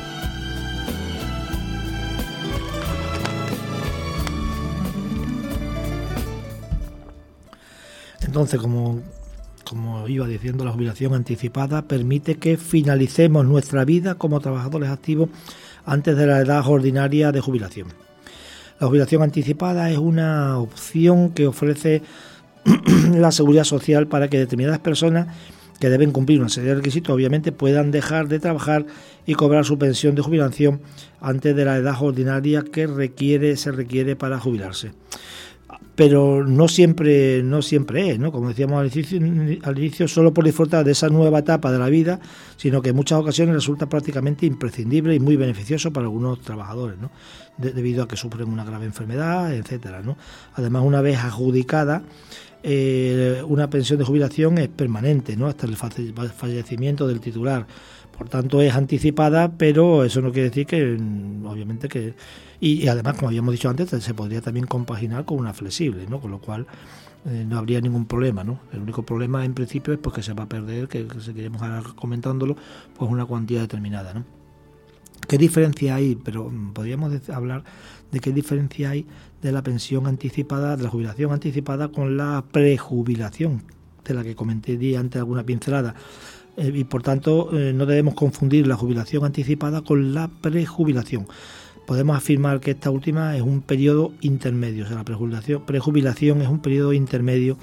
Entonces, como como iba diciendo, la jubilación anticipada permite que finalicemos nuestra vida como trabajadores activos antes de la edad ordinaria de jubilación. La jubilación anticipada es una opción que ofrece la Seguridad Social para que determinadas personas que deben cumplir una serie de requisitos, obviamente, puedan dejar de trabajar y cobrar su pensión de jubilación antes de la edad ordinaria que requiere se requiere para jubilarse. Pero no siempre no siempre es, ¿no? Como decíamos al inicio, al inicio, solo por disfrutar de esa nueva etapa de la vida, sino que en muchas ocasiones resulta prácticamente imprescindible y muy beneficioso para algunos trabajadores, ¿no? De, debido a que sufren una grave enfermedad, etcétera, ¿no? Además, una vez adjudicada, eh, una pensión de jubilación es permanente, ¿no? Hasta el fallecimiento del titular. Por tanto, es anticipada, pero eso no quiere decir que, obviamente, que... Y, y además, como habíamos dicho antes, se podría también compaginar con una flexible, ¿no? Con lo cual eh, no habría ningún problema, ¿no? El único problema, en principio, es pues, que se va a perder, que, que seguiremos ahora comentándolo, pues una cuantía determinada, ¿no? ¿Qué diferencia hay? Pero podríamos hablar de qué diferencia hay de la pensión anticipada, de la jubilación anticipada con la prejubilación, de la que comenté antes alguna pincelada. Eh, y por tanto eh, no debemos confundir la jubilación anticipada con la prejubilación. Podemos afirmar que esta última es un periodo intermedio, o sea, la prejubilación, prejubilación es un periodo intermedio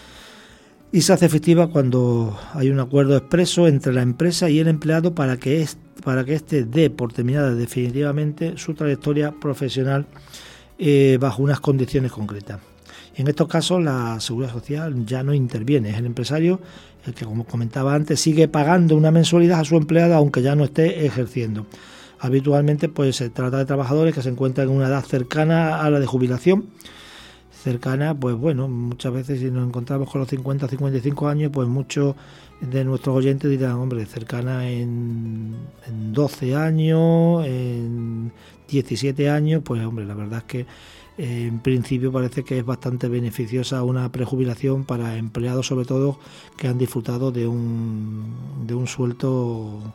y se hace efectiva cuando hay un acuerdo expreso entre la empresa y el empleado para que es, para que éste dé por terminada definitivamente su trayectoria profesional eh, bajo unas condiciones concretas. En estos casos la Seguridad Social ya no interviene, es el empresario el que, como comentaba antes, sigue pagando una mensualidad a su empleado aunque ya no esté ejerciendo. Habitualmente pues se trata de trabajadores que se encuentran en una edad cercana a la de jubilación. Cercana, pues bueno, muchas veces si nos encontramos con los cincuenta a cincuenta y cinco años, pues muchos de nuestros oyentes dirán, hombre, cercana en, en doce años, en diecisiete años, pues hombre, la verdad es que eh, en principio parece que es bastante beneficiosa una prejubilación para empleados, sobre todo, que han disfrutado de un, de un sueldo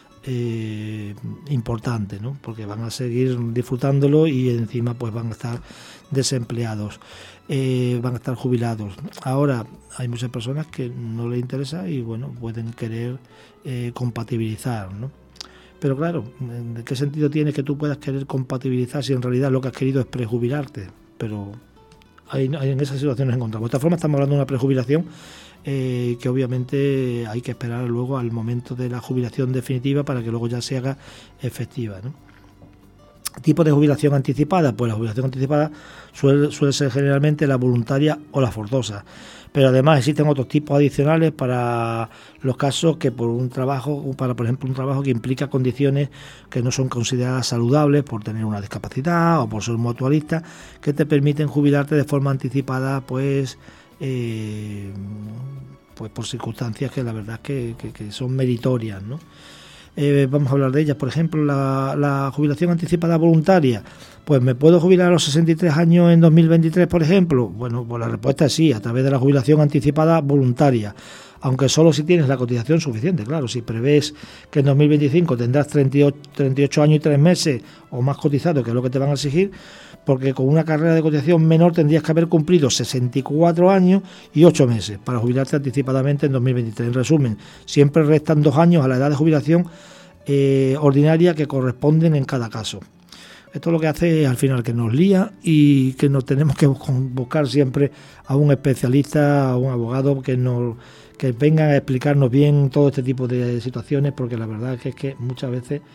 eh, importante, ¿no? Porque van a seguir disfrutándolo y encima pues van a estar desempleados, eh, van a estar jubilados. Ahora hay muchas personas que no les interesa y bueno, pueden querer eh, compatibilizar, ¿no? Pero claro, ¿de qué sentido tiene que tú puedas querer compatibilizar si en realidad lo que has querido es prejubilarte? Pero hay, hay en esa situación nos encontramos. De esta forma estamos hablando de una prejubilación eh, que obviamente hay que esperar luego al momento de la jubilación definitiva para que luego ya se haga efectiva, ¿no? Tipo de jubilación anticipada, pues la jubilación anticipada suele, suele ser generalmente la voluntaria o la forzosa, pero además existen otros tipos adicionales para los casos que por un trabajo, para por ejemplo un trabajo que implica condiciones que no son consideradas saludables por tener una discapacidad o por ser mutualista, que te permiten jubilarte de forma anticipada, pues eh, pues por circunstancias que la verdad es que, que, que son meritorias, ¿no? Eh, vamos a hablar de ellas. Por ejemplo, la, la jubilación anticipada voluntaria. Pues ¿me puedo jubilar a los sesenta y tres años en dos mil veintitrés, por ejemplo? Bueno, pues la respuesta es sí, a través de la jubilación anticipada voluntaria, aunque solo si tienes la cotización suficiente. Claro, si prevés que en dos mil veinticinco tendrás treinta y ocho años y tres meses o más cotizado, que es lo que te van a exigir, porque con una carrera de cotización menor tendrías que haber cumplido sesenta y cuatro años y ocho meses para jubilarte anticipadamente en dos mil veintitrés. En resumen, siempre restan dos años a la edad de jubilación eh, ordinaria que corresponden en cada caso. Esto lo que hace es al final que nos lía y que nos tenemos que buscar siempre a un especialista, a un abogado que nos que venga a explicarnos bien todo este tipo de situaciones, porque la verdad es que, es que muchas veces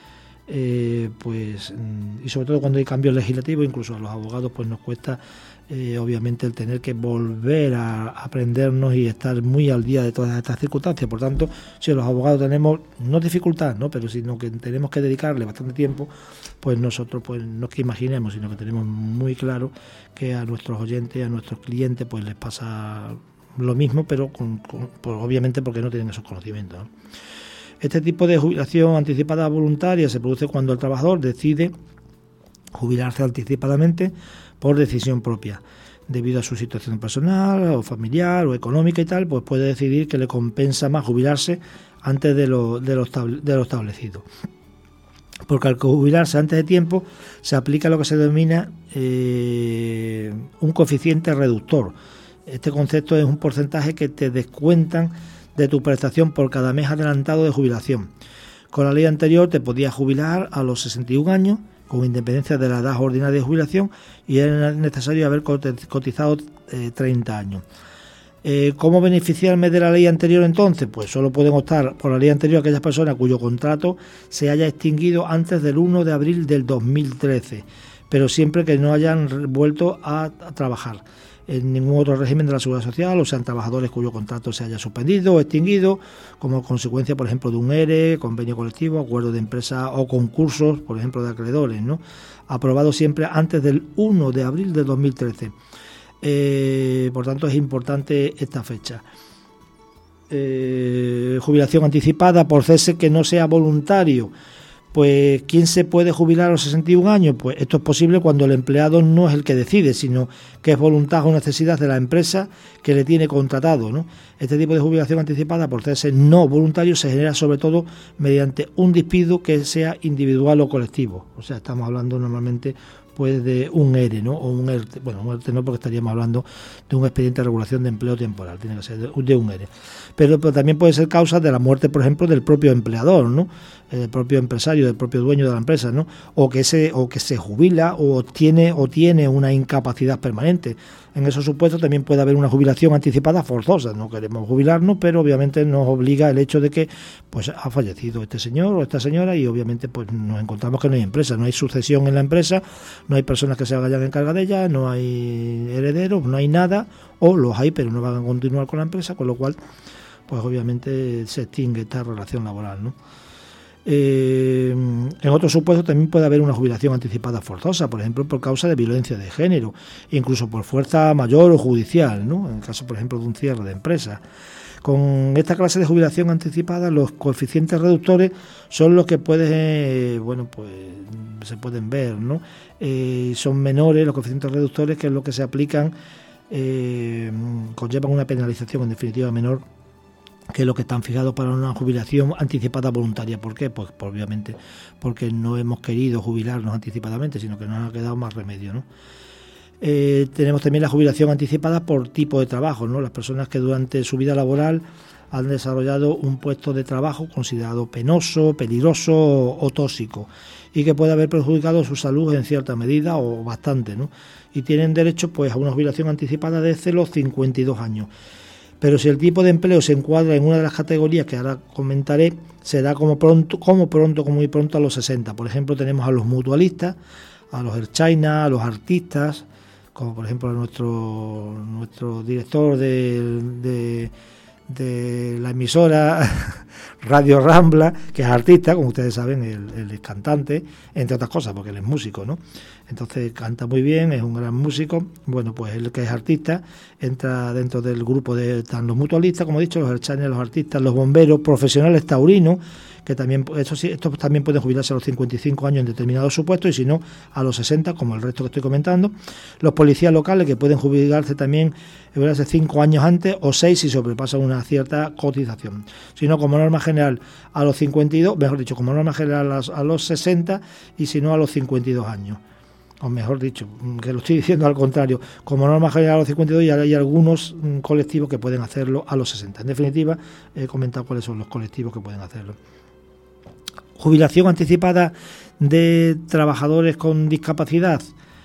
eh, pues y sobre todo cuando hay cambios legislativos, incluso a los abogados pues nos cuesta eh, obviamente el tener que volver a aprendernos y estar muy al día de todas estas circunstancias. Por tanto, si los abogados tenemos no dificultad, ¿no? pero sino que tenemos que dedicarle bastante tiempo, pues nosotros pues no es que imaginemos, sino que tenemos muy claro que a nuestros oyentes, a nuestros clientes pues les pasa lo mismo, pero con, con, pues obviamente porque no tienen esos conocimientos, ¿no? Este tipo de jubilación anticipada voluntaria se produce cuando el trabajador decide jubilarse anticipadamente por decisión propia. Debido a su situación personal o familiar o económica y tal, pues puede decidir que le compensa más jubilarse antes de lo, de lo, estable, de lo establecido. Porque al jubilarse antes de tiempo se aplica lo que se denomina eh, un coeficiente reductor. Este concepto es un porcentaje que te descuentan de tu prestación por cada mes adelantado de jubilación. Con la ley anterior te podías jubilar a los sesenta y un años, con independencia de la edad ordinaria de jubilación, y era necesario haber cotizado eh, treinta años. Eh, ¿Cómo beneficiarme de la ley anterior entonces? Pues solo pueden optar por la ley anterior aquellas personas cuyo contrato se haya extinguido antes del primero de abril del dos mil trece, pero siempre que no hayan vuelto a, a trabajar en ningún otro régimen de la Seguridad Social, o sean trabajadores cuyo contrato se haya suspendido o extinguido como consecuencia, por ejemplo, de un E R E, convenio colectivo, acuerdo de empresa o concursos, por ejemplo, de acreedores, ¿no? Aprobado siempre antes del primero de abril de dos mil trece. Eh, por tanto, es importante esta fecha. Eh, jubilación anticipada por cese que no sea voluntario. Pues, ¿quién se puede jubilar a los sesenta y un años? Pues esto es posible cuando el empleado no es el que decide, sino que es voluntad o necesidad de la empresa que le tiene contratado, ¿no? Este tipo de jubilación anticipada por cese no voluntario se genera sobre todo mediante un despido que sea individual o colectivo. O sea, estamos hablando normalmente pues de un E R E, ¿no? O un E R T E. Bueno, un E R T E no, porque estaríamos hablando de un expediente de regulación de empleo temporal, tiene que ser de, de un E R E. Pero, pero también puede ser causa de la muerte, por ejemplo, del propio empleador, ¿no? El propio empresario, del propio dueño de la empresa, ¿no? O que se, o que se jubila o tiene, o tiene una incapacidad permanente. En esos supuestos también puede haber una jubilación anticipada forzosa. No queremos jubilarnos, pero obviamente nos obliga el hecho de que pues ha fallecido este señor o esta señora, y obviamente pues nos encontramos que no hay empresa, no hay sucesión en la empresa, no hay personas que se hagan encargar de ella, no hay herederos, no hay nada, o los hay pero no van a continuar con la empresa, con lo cual pues obviamente se extingue esta relación laboral, ¿no? Eh, en otros supuestos también puede haber una jubilación anticipada forzosa, por ejemplo por causa de violencia de género, incluso por fuerza mayor o judicial, ¿no? En el caso, por ejemplo, de un cierre de empresa. Con esta clase de jubilación anticipada, los coeficientes reductores son los que pueden, eh, bueno, pues se pueden ver, ¿no? Eh, son menores los coeficientes reductores, que es lo que se aplican, eh, conllevan una penalización en definitiva menor que es lo que están fijados para una jubilación anticipada voluntaria. ¿Por qué? Pues, pues obviamente porque no hemos querido jubilarnos anticipadamente, sino que nos ha quedado más remedio, ¿no? Eh, tenemos también la jubilación anticipada por tipo de trabajo, ¿no? Las personas que durante su vida laboral han desarrollado un puesto de trabajo considerado penoso, peligroso o, o tóxico, y que puede haber perjudicado su salud en cierta medida o bastante, ¿no? Y tienen derecho pues a una jubilación anticipada desde los cincuenta y dos años. Pero si el tipo de empleo se encuadra en una de las categorías que ahora comentaré, será como pronto, como pronto, como muy pronto a los sesenta. Por ejemplo, tenemos a los mutualistas, a los erchainas, a los artistas, como por ejemplo a nuestro nuestro director de, de, de la emisora Radio Rambla, que es artista, como ustedes saben, él, él es cantante, entre otras cosas, porque él es músico, ¿no? Entonces canta muy bien, es un gran músico. Bueno, pues él, que es artista, entra dentro del grupo de están los mutualistas, como he dicho, los erchanes, los artistas, los bomberos, profesionales taurinos, que también estos, estos también pueden jubilarse a los cincuenta y cinco años en determinados supuestos, y si no, a los sesenta, como el resto que estoy comentando. Los policías locales, que pueden jubilarse también hace cinco años antes, o seis si sobrepasan una cierta cotización. Si no, como norma general, a los cincuenta y dos, mejor dicho, como norma general a los, a los sesenta, y si no, a los cincuenta y dos años. O mejor dicho, que lo estoy diciendo al contrario, como norma general a los cincuenta y dos, y hay algunos mm, colectivos que pueden hacerlo a los sesenta. En definitiva, he comentado cuáles son los colectivos que pueden hacerlo. Jubilación anticipada de trabajadores con discapacidad.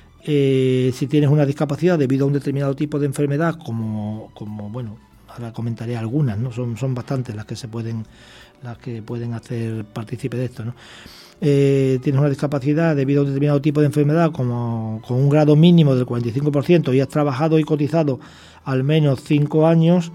Eh, si tienes una discapacidad debido a un determinado tipo de enfermedad, como, como bueno, ahora comentaré algunas, ¿no? Son, son bastantes las que se pueden las que pueden hacer partícipe de esto, ¿no? Eh, tienes una discapacidad debido a un determinado tipo de enfermedad como con un grado mínimo del cuarenta y cinco por ciento y has trabajado y cotizado al menos cinco años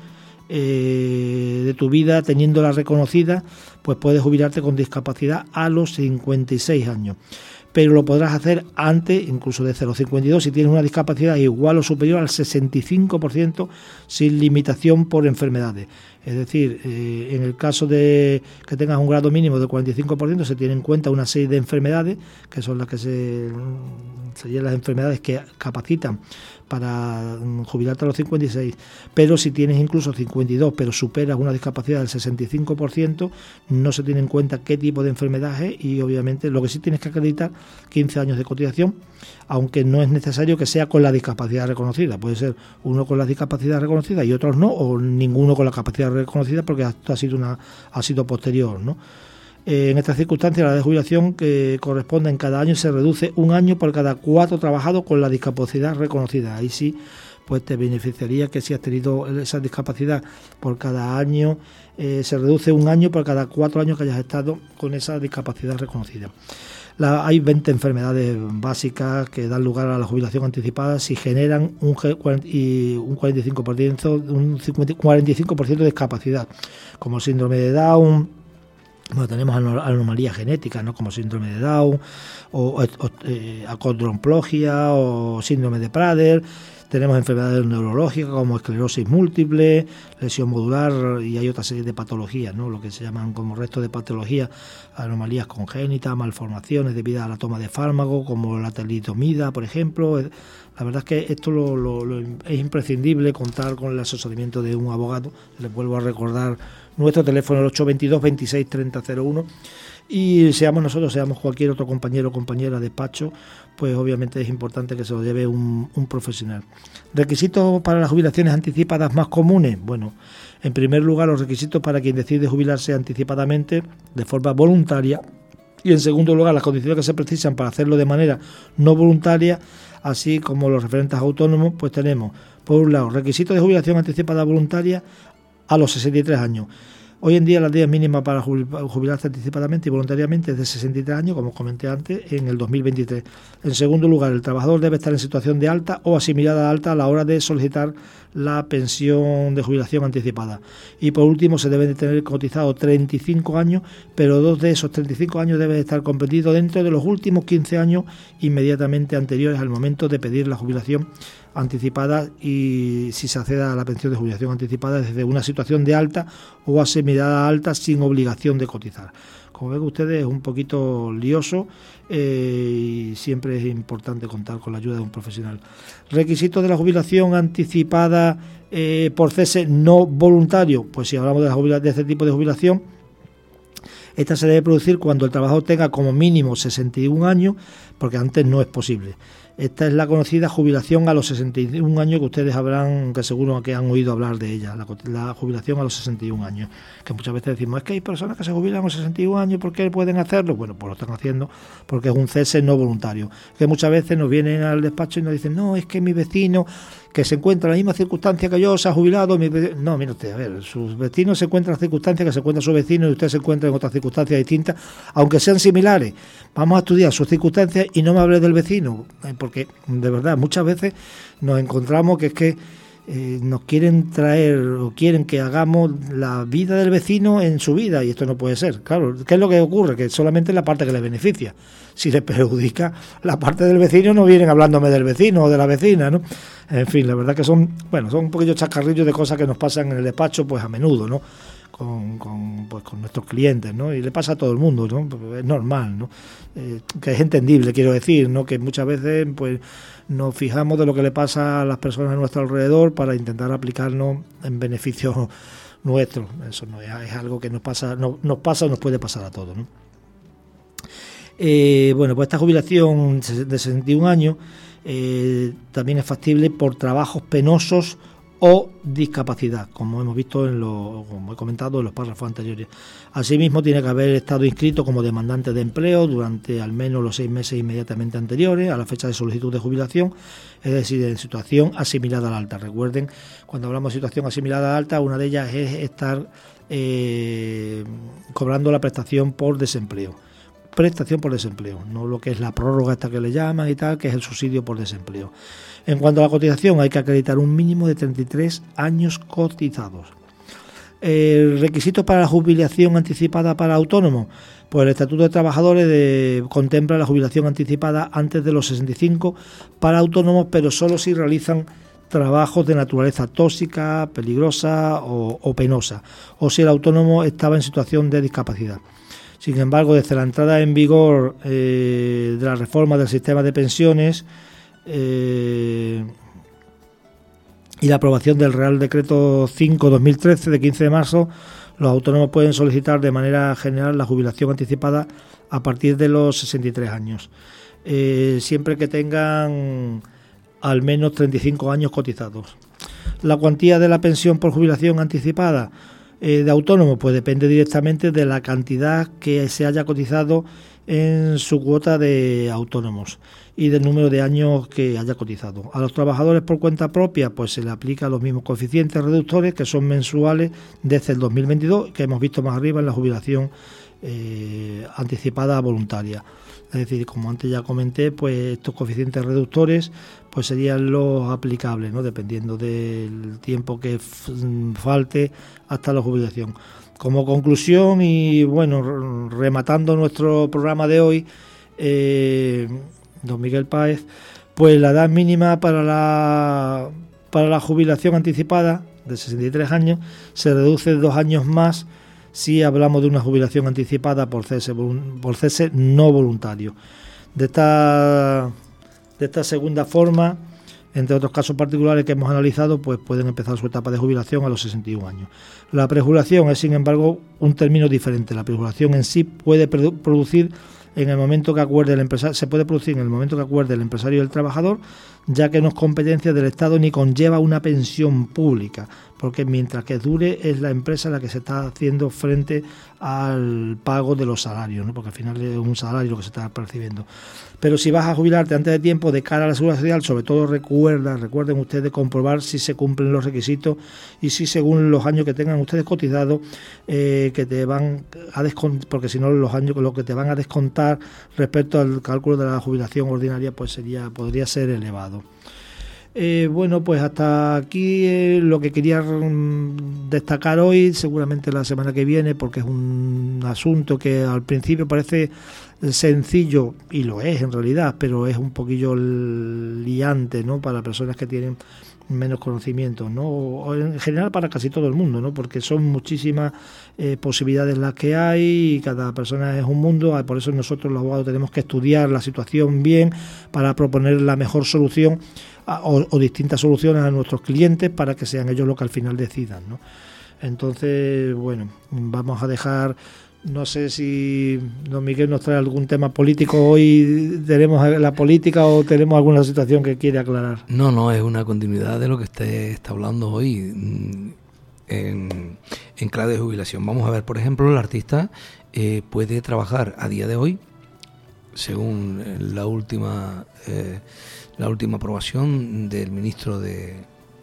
eh, de tu vida teniéndola reconocida, pues puedes jubilarte con discapacidad a los cincuenta y seis años. Pero lo podrás hacer antes, incluso desde los cincuenta y dos, si tienes una discapacidad igual o superior al sesenta y cinco por ciento sin limitación por enfermedades. Es decir, eh, en el caso de que tengas un grado mínimo del cuarenta y cinco por ciento se tiene en cuenta una serie de enfermedades, que son las que se serían las enfermedades que capacitan para jubilarte a los cincuenta y seis, pero si tienes incluso cincuenta y dos pero superas una discapacidad del sesenta y cinco por ciento, no se tiene en cuenta qué tipo de enfermedad es y obviamente lo que sí tienes que acreditar quince años de cotización, aunque no es necesario que sea con la discapacidad reconocida, puede ser uno con la discapacidad reconocida y otros no, o ninguno con la capacidad reconocida porque esto ha sido una ha sido posterior, ¿no? Eh, en estas circunstancias la edad de jubilación que corresponde en cada año se reduce un año por cada cuatro trabajados con la discapacidad reconocida. Ahí sí, pues te beneficiaría que si has tenido esa discapacidad por cada año, eh, se reduce un año por cada cuatro años que hayas estado con esa discapacidad reconocida. La, hay veinte enfermedades básicas que dan lugar a la jubilación anticipada si generan un, y un cuarenta y cinco por ciento, un cincuenta, cuarenta y cinco por ciento de discapacidad, como síndrome de Down. Bueno, tenemos anomalías genéticas, ¿no? Como síndrome de Down, o, o eh, acondroplasia, o síndrome de Prader. Tenemos enfermedades neurológicas como esclerosis múltiple, lesión modular y hay otra serie de patologías, ¿no? Lo que se llaman como resto de patologías, anomalías congénitas, malformaciones debido a la toma de fármacos, como la talidomida, por ejemplo. La verdad es que esto lo, lo, lo, es imprescindible contar con el asesoramiento de un abogado. Les vuelvo a recordar nuestro teléfono, el ocho dos dos, veintiséis, treinta cero uno. Y seamos nosotros, seamos cualquier otro compañero o compañera de despacho, pues obviamente es importante que se lo lleve un, un profesional. ¿Requisitos para las jubilaciones anticipadas más comunes? Bueno, en primer lugar, los requisitos para quien decide jubilarse anticipadamente de forma voluntaria. Y en segundo lugar, las condiciones que se precisan para hacerlo de manera no voluntaria, así como los referentes autónomos, pues tenemos, por un lado, requisitos de jubilación anticipada voluntaria a los sesenta y tres años. Hoy en día la edad mínima para jubilarse anticipadamente y voluntariamente es de sesenta y tres años, como comenté antes, en el dos mil veintitrés. En segundo lugar, el trabajador debe estar en situación de alta o asimilada a alta a la hora de solicitar la pensión de jubilación anticipada. Y por último, se deben de tener cotizado treinta y cinco años, pero dos de esos treinta y cinco años deben estar comprendidos dentro de los últimos quince años inmediatamente anteriores al momento de pedir la jubilación anticipada y si se acceda a la pensión de jubilación anticipada desde una situación de alta o asimilada a alta sin obligación de cotizar. Como ven ustedes, es un poquito lioso eh, y siempre es importante contar con la ayuda de un profesional. Requisitos de la jubilación anticipada eh, por cese no voluntario. Pues si hablamos de, la jubila- de este tipo de jubilación, esta se debe producir cuando el trabajador tenga como mínimo sesenta y un años, porque antes no es posible. Esta es la conocida jubilación a los sesenta y un años, que ustedes habrán, que seguro que han oído hablar de ella, la, la jubilación a los sesenta y un años, que muchas veces decimos, es que hay personas que se jubilan a los sesenta y un años, ¿por qué pueden hacerlo? Bueno, pues lo están haciendo porque es un cese no voluntario, que muchas veces nos vienen al despacho y nos dicen, no, es que mi vecino, que se encuentra en la misma circunstancia que yo, se ha jubilado, mi vecino... no, mire usted, a ver, sus vecinos se encuentran en las circunstancias que se encuentra su vecino y usted se encuentra en otras circunstancias distintas, aunque sean similares. Vamos a estudiar sus circunstancias y no me hable del vecino, porque de verdad muchas veces nos encontramos que es que eh, nos quieren traer o quieren que hagamos la vida del vecino en su vida y esto no puede ser. Claro, ¿qué es lo que ocurre? Que solamente la parte que le beneficia. Si le perjudica la parte del vecino, no vienen hablándome del vecino o de la vecina, ¿no? En fin, la verdad que son, bueno, son un poquillo chascarrillos de cosas que nos pasan en el despacho, pues a menudo, ¿no? Con, con, pues, con nuestros clientes, ¿no? Y le pasa a todo el mundo, ¿no? Es normal, ¿no? Eh, que es entendible, quiero decir, ¿no? Que muchas veces, pues, nos fijamos de lo que le pasa a las personas a nuestro alrededor para intentar aplicarnos en beneficio nuestro. Eso no es, es algo que nos pasa, no, nos pasa o nos puede pasar a todos, ¿no? Eh, bueno, pues esta jubilación de sesenta y un años eh, también es factible por trabajos penosos o discapacidad, como hemos visto en lo, como he comentado en los párrafos anteriores. Asimismo, tiene que haber estado inscrito como demandante de empleo durante al menos los seis meses inmediatamente anteriores a la fecha de solicitud de jubilación, es decir, en situación asimilada al alta. Recuerden, cuando hablamos de situación asimilada al alta, una de ellas es estar eh, cobrando la prestación por desempleo. Prestación por desempleo, no lo que es la prórroga esta que le llaman y tal, que es el subsidio por desempleo. En cuanto a la cotización, hay que acreditar un mínimo de treinta y tres años cotizados. Eh, requisitos para la jubilación anticipada para autónomos. Pues el Estatuto de Trabajadores de, contempla la jubilación anticipada antes de los sesenta y cinco para autónomos, pero solo si realizan trabajos de naturaleza tóxica, peligrosa o, o penosa, o si el autónomo estaba en situación de discapacidad. Sin embargo, desde la entrada en vigor eh, de la reforma del sistema de pensiones eh, y la aprobación del Real Decreto cinco barra dos mil trece de quince de marzo, los autónomos pueden solicitar de manera general la jubilación anticipada a partir de los sesenta y tres años, eh, siempre que tengan al menos treinta y cinco años cotizados. La cuantía de la pensión por jubilación anticipada eh, de autónomo pues depende directamente de la cantidad que se haya cotizado en su cuota de autónomos y del número de años que haya cotizado. A los trabajadores por cuenta propia pues se le aplica los mismos coeficientes reductores que son mensuales desde el dos mil veintidós, que hemos visto más arriba en la jubilación eh, anticipada voluntaria. Es decir, como antes ya comenté, pues estos coeficientes reductores pues serían los aplicables, ¿no?, dependiendo del tiempo que f- falte hasta la jubilación. Como conclusión y bueno, rematando nuestro programa de hoy, eh, don Miguel Páez, pues la edad mínima para la para la jubilación anticipada de sesenta y tres años se reduce dos años más si hablamos de una jubilación anticipada por cese, por cese no voluntario. De esta, de esta segunda forma, entre otros casos particulares que hemos analizado, pues pueden empezar su etapa de jubilación a los sesenta y un años. La prejubilación es, sin embargo, un término diferente. La prejubilación en sí puede produ- producir en el momento que acuerde el empresario, se puede producir en el momento que acuerde el empresario y el trabajador, ya que no es competencia del Estado ni conlleva una pensión pública, porque mientras que dure es la empresa la que se está haciendo frente al pago de los salarios, ¿no?, porque al final es un salario lo que se está percibiendo. Pero si vas a jubilarte antes de tiempo de cara a la Seguridad Social, sobre todo recuerda, recuerden ustedes comprobar si se cumplen los requisitos y si según los años que tengan ustedes cotizados, eh, que te van a descontar, porque si no los años lo que te van a descontar respecto al cálculo de la jubilación ordinaria pues sería podría ser elevado. Eh, bueno, pues hasta aquí eh, lo que quería mm, destacar hoy, seguramente la semana que viene, porque es un asunto que al principio parece sencillo, y lo es en realidad, pero es un poquillo liante, ¿no?, para personas que tienen menos conocimiento, ¿no?, o en general para casi todo el mundo, ¿no?, porque son muchísimas eh, posibilidades las que hay y cada persona es un mundo. Por eso nosotros los abogados tenemos que estudiar la situación bien para proponer la mejor solución a, o, o distintas soluciones a nuestros clientes para que sean ellos los que al final decidan, ¿no? Entonces, bueno, vamos a dejar. No sé si don Miguel nos trae algún tema político hoy. ¿Tenemos la política o tenemos alguna situación que quiere aclarar? No, no, es una continuidad de lo que usted está hablando hoy en, en clave de jubilación. Vamos a ver, por ejemplo, el artista eh, puede trabajar a día de hoy, según la última eh, la última aprobación del ministro de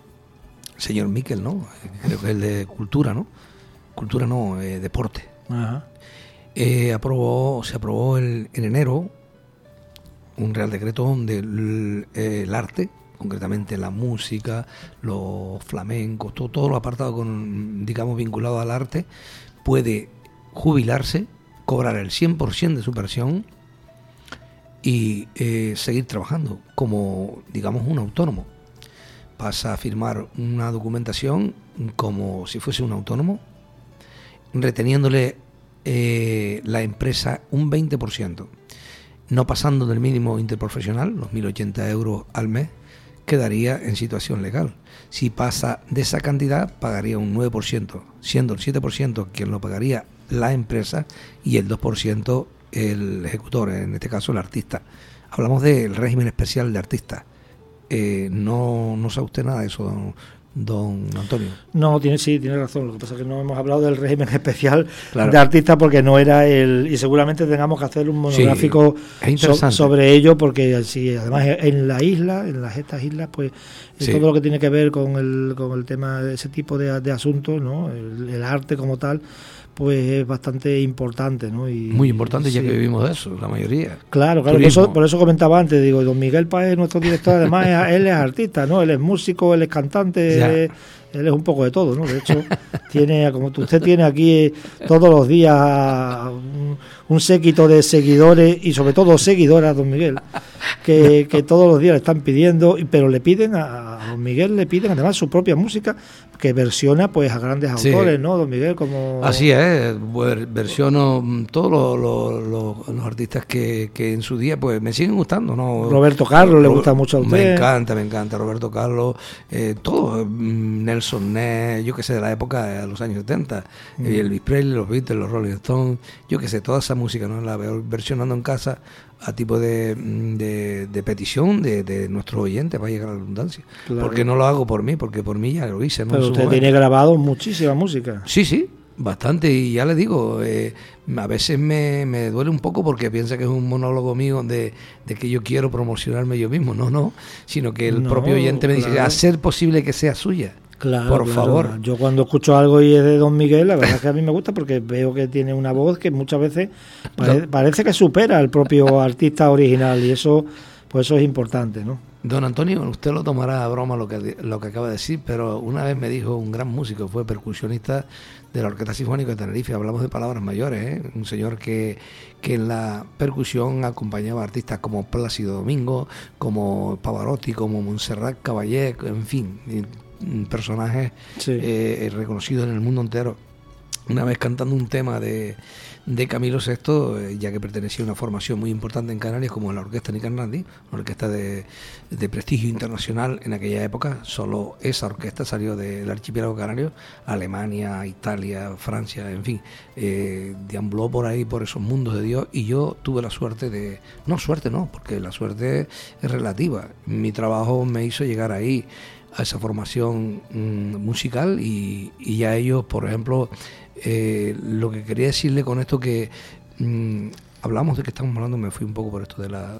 señor Miquel, ¿no? Creo que es el de Cultura, ¿no? Cultura no, eh, Deporte. Ajá. Eh, aprobó, se aprobó el, en enero un Real Decreto donde el, el arte, concretamente la música, los flamencos, todo, todo lo apartado con, digamos, vinculado al arte, puede jubilarse, cobrar el cien por ciento de su pensión y eh, seguir trabajando como, digamos, un autónomo. Pasa a firmar una documentación como si fuese un autónomo, reteniéndole eh, la empresa un veinte por ciento, no pasando del mínimo interprofesional, los mil ochenta euros al mes, quedaría en situación legal. Si pasa de esa cantidad, pagaría un nueve por ciento, siendo el siete por ciento quien lo pagaría la empresa y el dos por ciento el ejecutor, en este caso el artista. Hablamos del régimen especial de artistas. Eh, no, no sabe usted nada de eso, don, don Antonio. No, tiene sí, tiene razón. Lo que pasa es que no hemos hablado del régimen especial Claro. de artistas porque no era el... Y seguramente tengamos que hacer un monográfico Sí, es so- interesante. sobre ello porque así, además en la isla, en las estas islas, pues Sí. todo lo que tiene que ver con el, con el tema de ese tipo de, de asuntos, ¿no? El, el arte como tal, pues es bastante importante, ¿no? Y, Muy importante ya sí. que vivimos de eso, la mayoría. Claro, claro, por Turismo. eso, por eso comentaba antes, digo, don Miguel Páez, nuestro director, además, es- él es artista, ¿no? Él es músico, él es cantante, Ya. él es, él es un poco de todo, ¿no? De hecho, tiene, como usted tiene aquí eh, todos los días un, un séquito de seguidores y sobre todo seguidoras, don Miguel, que, que todos los días le están pidiendo, y- pero le piden a, a don Miguel, le piden además su propia música, que versiona pues a grandes Sí. autores, ¿no? Don Miguel, como... Así es, ver- versiono mm, todos los, los- los- los artistas que, que en su día pues me siguen gustando, ¿no? Roberto Carlos le Ro- gusta mucho a usted. Me encanta, me encanta Roberto Carlos, eh, todo, mm, Nelson Ness, yo que sé, de la época de los años setenta, Mm. eh, Elvis Presley, los Beatles, los Rolling Stones, yo que sé, toda esa música, ¿no? La veo versionando en casa a tipo de, mm, de, de petición de, de nuestros oyentes, para llegar a la redundancia. Claro. Porque no lo hago por mí, porque por mí ya lo hice, ¿no? Pero En su usted momento. tiene grabado muchísima música. Sí, sí, bastante. Y ya le digo, eh, a veces me, me duele un poco porque piensa que es un monólogo mío de, de que yo quiero promocionarme yo mismo. No, no, sino que el No, propio oyente me dice, claro. a ser posible que sea suya. Claro, Por claro. favor. Yo cuando escucho algo y es de Don Miguel, la verdad es que a mí me gusta porque veo que tiene una voz que muchas veces pare- No. parece que supera al propio artista original y eso, pues eso es importante, ¿no? Don Antonio, usted lo tomará a broma lo que, lo que acaba de decir, pero una vez me dijo un gran músico, fue percusionista de la Orquesta Sinfónica de Tenerife, hablamos de palabras mayores, ¿eh? Un señor que, que en la percusión acompañaba a artistas como Plácido Domingo, como Pavarotti, como Montserrat Caballé, en fin, y, mm, personajes Sí. eh, reconocidos en el mundo entero. Una vez cantando un tema de, de Camilo sexto, eh, ya que pertenecía a una formación muy importante en Canarias como la Orquesta Nicarnandi, una orquesta de, de prestigio internacional en aquella época. Solo esa orquesta salió del archipiélago canario, Alemania, Italia, Francia, en fin, eh, deambuló por ahí, por esos mundos de Dios, y yo tuve la suerte de, no suerte no, porque la suerte es relativa, mi trabajo me hizo llegar ahí, a esa formación mm, musical, y, y ya ellos, por ejemplo, eh, lo que quería decirle con esto que mm, hablamos de que estamos hablando, me fui un poco por esto de la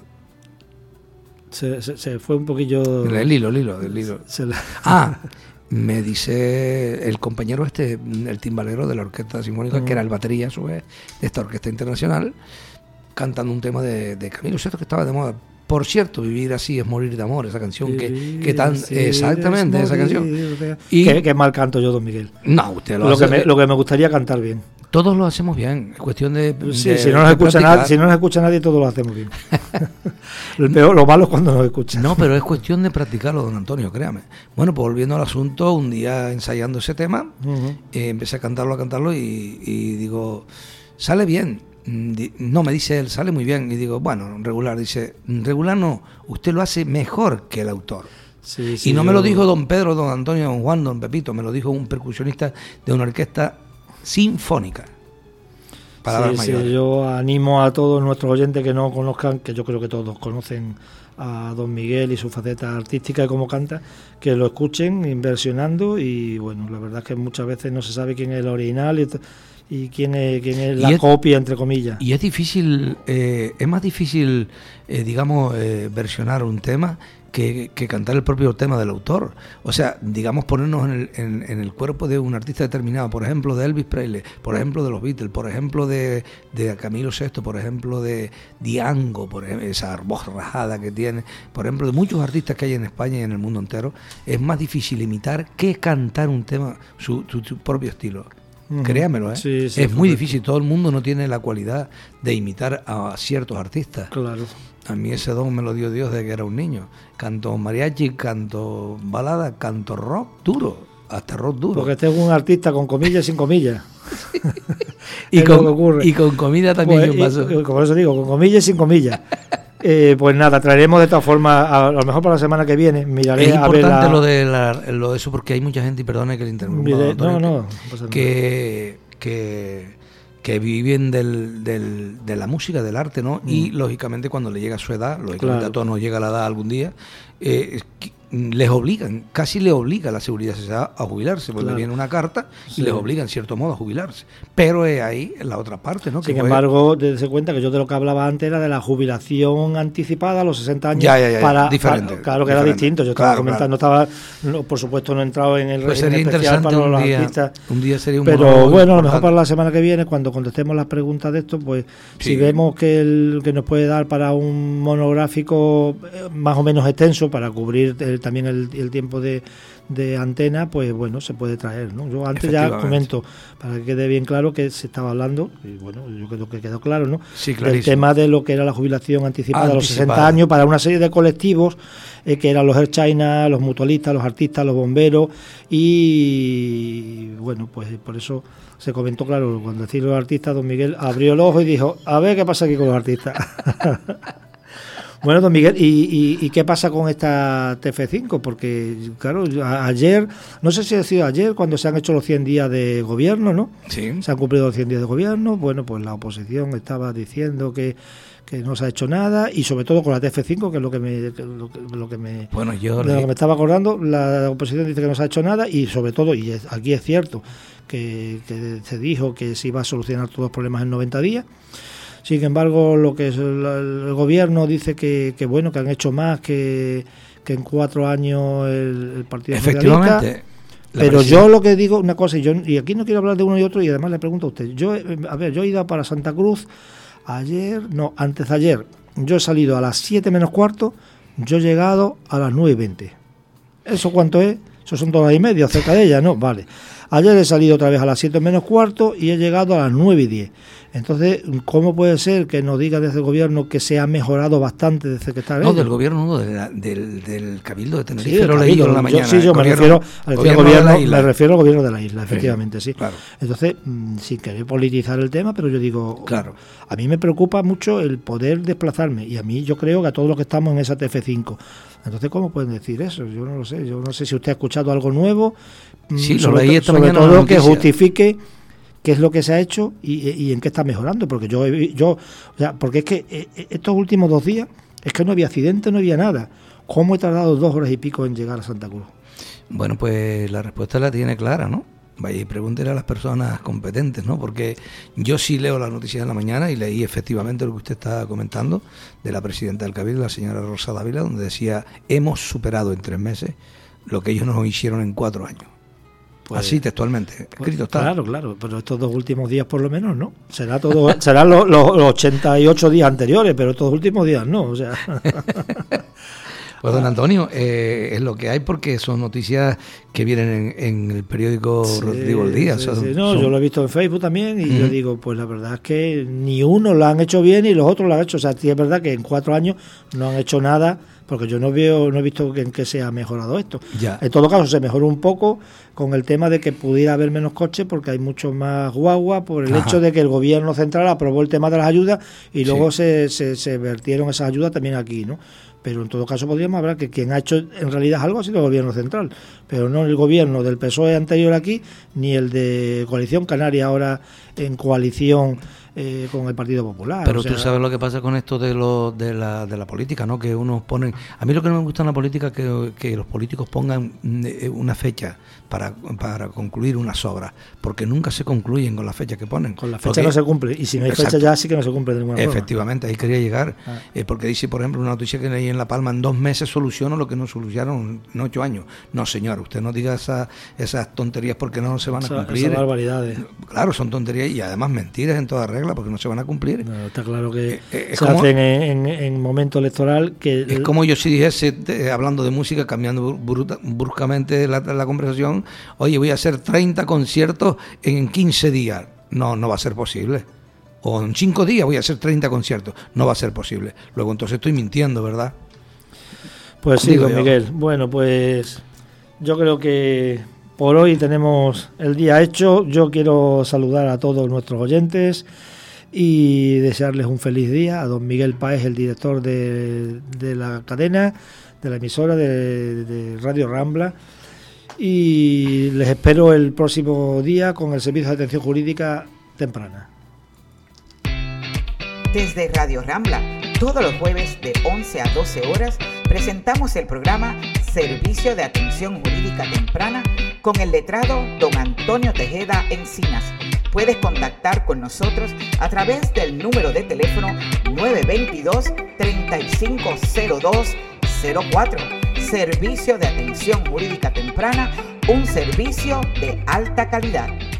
Se, se, se fue un poquillo... del hilo, el hilo, del hilo. se la- Ah, me dice el compañero este, el timbalero de la Orquesta Sinfónica, Mm. que era el batería a su vez de esta orquesta internacional, cantando un tema de, de Camilo Sesto que estaba de moda. Por cierto, Vivir así es morir de amor, esa canción que, que tan... Sí, Exactamente, es esa canción. morir. Y- Qué, qué mal canto yo, Don Miguel. No, usted lo, Lo, hace... que me, lo que me gustaría cantar bien. Todos lo hacemos bien, es cuestión de... Sí, de- si, no nos de escucha practicar. nadie, si no nos escucha nadie, todos lo hacemos bien. Lo peor, lo malo es cuando nos escuchan. No, pero es cuestión de practicarlo, don Antonio, créame. Bueno, pues volviendo al asunto, un día ensayando ese tema, Ujú. eh, empecé a cantarlo, a cantarlo y, y digo, sale bien. Mm, di- No, me dice él, sale muy bien. Y digo, bueno, regular. Dice, regular no, usted lo hace mejor que el autor. Sí, sí, y no me yo- lo dijo don Pedro, don Antonio, don Juan, don Pepito, me lo dijo un percusionista de una orquesta sinfónica. Palabras Sí, sí, mayores. yo animo a todos nuestros oyentes que no conozcan, que yo creo que todos conocen a Don Miguel y su faceta artística y cómo canta, que lo escuchen inversionando y bueno, la verdad es que muchas veces no se sabe quién es el original y, y quién es, quién es la Y es- copia, entre comillas. Y es difícil, eh, es más difícil, eh, digamos, eh, versionar un tema que, que cantar el propio tema del autor. O sea, digamos, ponernos en el, en, en el cuerpo de un artista determinado, por ejemplo, de Elvis Presley, por ejemplo, de los Beatles, por ejemplo, de, de Camilo Sesto, por ejemplo, de Diango, por ejemplo, esa voz rajada que tiene, por ejemplo, de muchos artistas que hay en España y en el mundo entero. Es más difícil imitar que cantar un tema, su, su, su propio estilo. Ujú. Créamelo, ¿eh? Sí, sí, es muy correcto. difícil, todo el mundo no tiene la cualidad de imitar a ciertos artistas. Claro. A mí ese don me lo dio Dios desde que era un niño. Canto mariachi, canto balada, canto rock duro, hasta rock duro. Porque este es un artista con comillas y sin comillas. y, es lo que con, ocurre. y con comida también Pues, yo paso. y- como eso digo, con comillas y sin comillas. Eh, pues nada, traeremos de todas formas, a, a lo mejor para la semana que viene, miraré Es a ver importante la- lo de la- lo de eso porque hay mucha gente, y perdone que le interrumpa, mire- Antonio, no, no, que- no pasa nada. que, que, que viven del, del, de la música, del arte, ¿no? Y lógicamente cuando le llega a su edad, lógicamente Claro. a todos nos llega la edad algún día, eh, qui- les obligan, casi les obliga a la Seguridad Social a jubilarse, porque claro. viene una carta y sí. les obliga en cierto modo a jubilarse. Pero es ahí la otra parte, ¿no? Sin que embargo, puede... dense cuenta que yo de lo que hablaba antes era de la jubilación anticipada a los sesenta años. Ya, ya, ya, para, diferente. Para, claro que diferente. era distinto. Yo estaba claro, comentando, claro. estaba, no, por supuesto, no he entrado en el pues régimen especial para los día, artistas. Un día sería un Pero bueno, a lo mejor para la semana que viene, cuando contestemos las preguntas de esto, pues sí. si vemos que el que nos puede dar para un monográfico más o menos extenso para cubrir el, también el, el tiempo de, de antena, pues bueno, se puede traer, ¿no? Yo antes ya comento, para que quede bien claro que se estaba hablando, y bueno, yo creo que quedó claro, ¿no? Sí, del tema de lo que era la jubilación anticipada, anticipada. a los sesenta años para una serie de colectivos eh, que eran los Air China, los mutualistas, los artistas, los bomberos, y bueno, pues por eso se comentó, claro, cuando decían los artistas, don Miguel abrió el ojo y dijo, a ver qué pasa aquí con los artistas. Bueno, don Miguel, ¿y, y, ¿y qué pasa con esta T F cinco? Porque, claro, ayer, no sé si ha sido ayer, cuando se han hecho los cien días de gobierno, ¿no? Sí. Se han cumplido los cien días de gobierno, bueno, pues la oposición estaba diciendo que, que no se ha hecho nada, y sobre todo con la T F cinco, que es lo que me, lo que, lo que me, bueno, yo de lo que me estaba acordando, la oposición dice que no se ha hecho nada, y sobre todo, y es, aquí es cierto, que, que se dijo que se iba a solucionar todos los problemas en noventa días. Sin embargo, lo que es el, el gobierno dice que, que bueno, que han hecho más que, que en cuatro años el, el Partido Socialista. Pero yo lo que digo, una cosa, y, yo, y aquí no quiero hablar de uno y otro, y además le pregunto a usted. Yo, a ver, yo he ido para Santa Cruz ayer, no, antes de ayer. Yo he salido a las siete menos cuarto, yo he llegado a las nueve y veinte. ¿Eso cuánto es? Eso son dos horas y media, cerca de ella, ¿no? Vale. Ayer he salido otra vez a las siete menos cuarto y he llegado a las nueve y diez. Entonces, ¿cómo puede ser que nos diga desde el gobierno que se ha mejorado bastante desde que está? No, del gobierno, no, de la, del, del Cabildo de Tenerife, sí, lo leí en la mañana. Yo, sí, yo me refiero, al gobierno, gobierno, me refiero al gobierno de la isla, efectivamente, sí. sí. Claro. Entonces, mmm, sin querer politizar el tema, pero yo digo, claro. a mí me preocupa mucho el poder desplazarme, y a mí yo creo que a todos los que estamos en esa T F cinco. Entonces, ¿cómo pueden decir eso? Yo no lo sé, yo no sé si usted ha escuchado algo nuevo, sí, sobre, lo leí esta sobre mañana todo que justifique qué es lo que se ha hecho y, y en qué está mejorando, porque yo, yo o sea, porque es que eh, estos últimos dos días es que no había accidente, no había nada. ¿Cómo he tardado dos horas y pico en llegar a Santa Cruz? Bueno, pues la respuesta la tiene clara, ¿no? Vaya y pregúntele a las personas competentes, ¿no? Porque yo sí leo las noticias en la mañana y leí efectivamente lo que usted está comentando de la presidenta del Cabildo, la señora Rosa Dávila, donde decía, hemos superado en tres meses lo que ellos nos hicieron en cuatro años. Pues, así textualmente, escrito está. Claro, claro, pero estos dos últimos días por lo menos no. Será todo, serán los, los, los ochenta y ocho días anteriores, pero estos últimos días no, o sea. Pues don Antonio, eh, es lo que hay porque son noticias que vienen en, en el periódico sí, Rodrigo El Día. Sí, son, sí, no, son... yo lo he visto en Facebook también y uh-huh. yo digo, pues la verdad es que ni uno lo han hecho bien y los otros lo han hecho. O sea, sí es verdad que en cuatro años no han hecho nada, porque yo no veo, no he visto en qué se ha mejorado esto. Ya. En todo caso, se mejoró un poco con el tema de que pudiera haber menos coches porque hay mucho más guagua por el Ajá. hecho de que el gobierno central aprobó el tema de las ayudas y luego sí. se, se, se vertieron esas ayudas también aquí, ¿no? Pero en todo caso podríamos hablar que quien ha hecho en realidad algo ha sido el gobierno central, pero no el gobierno del P S O E anterior aquí, ni el de Coalición Canaria ahora en coalición eh, con el Partido Popular. Pero o sea, tú sabes lo que pasa con esto de lo, de la de la política, ¿no? Que unos ponen... A mí lo que no me gusta en la política es que, que los políticos pongan una fecha para, para concluir unas obras, porque nunca se concluyen con la fecha que ponen. Con la fecha porque, no se cumple, y si no hay exacto, fecha ya sí que no se cumple de ninguna forma. Efectivamente, ahí quería llegar, ah. eh, porque dice, por ejemplo, una noticia que leí en La Palma, en dos meses soluciono lo que no solucionaron en ocho años. No, señor, usted no diga esa, esas tonterías porque no se van a esa, cumplir. Esas barbaridades. Claro, son tonterías y además mentiras en toda regla porque no se van a cumplir. No, está claro que eh, se como, hacen en, en, en momento electoral. Que es como yo si dijese, eh, hablando de música, cambiando bruta, bruscamente la, la conversación, oye, voy a hacer treinta conciertos en quince días. No, no va a ser posible. O en cinco días voy a hacer treinta conciertos. No va a ser posible. Luego entonces estoy mintiendo, ¿verdad? Pues sí, don Miguel. Bueno, pues yo creo que por hoy tenemos el día hecho. Yo quiero saludar a todos nuestros oyentes y desearles un feliz día. A don Miguel Páez, el director de, de la cadena, de la emisora de, de Radio Rambla. Y les espero el próximo día con el servicio de atención jurídica temprana. Desde Radio Rambla, todos los jueves de once a doce horas, presentamos el programa Servicio de Atención Jurídica Temprana con el letrado don Antonio Tejeda Encinas. Puedes contactar con nosotros a través del número de teléfono nueve dos dos, tres cinco cero dos cero cuatro. Servicio de Atención Jurídica Temprana, un servicio de alta calidad.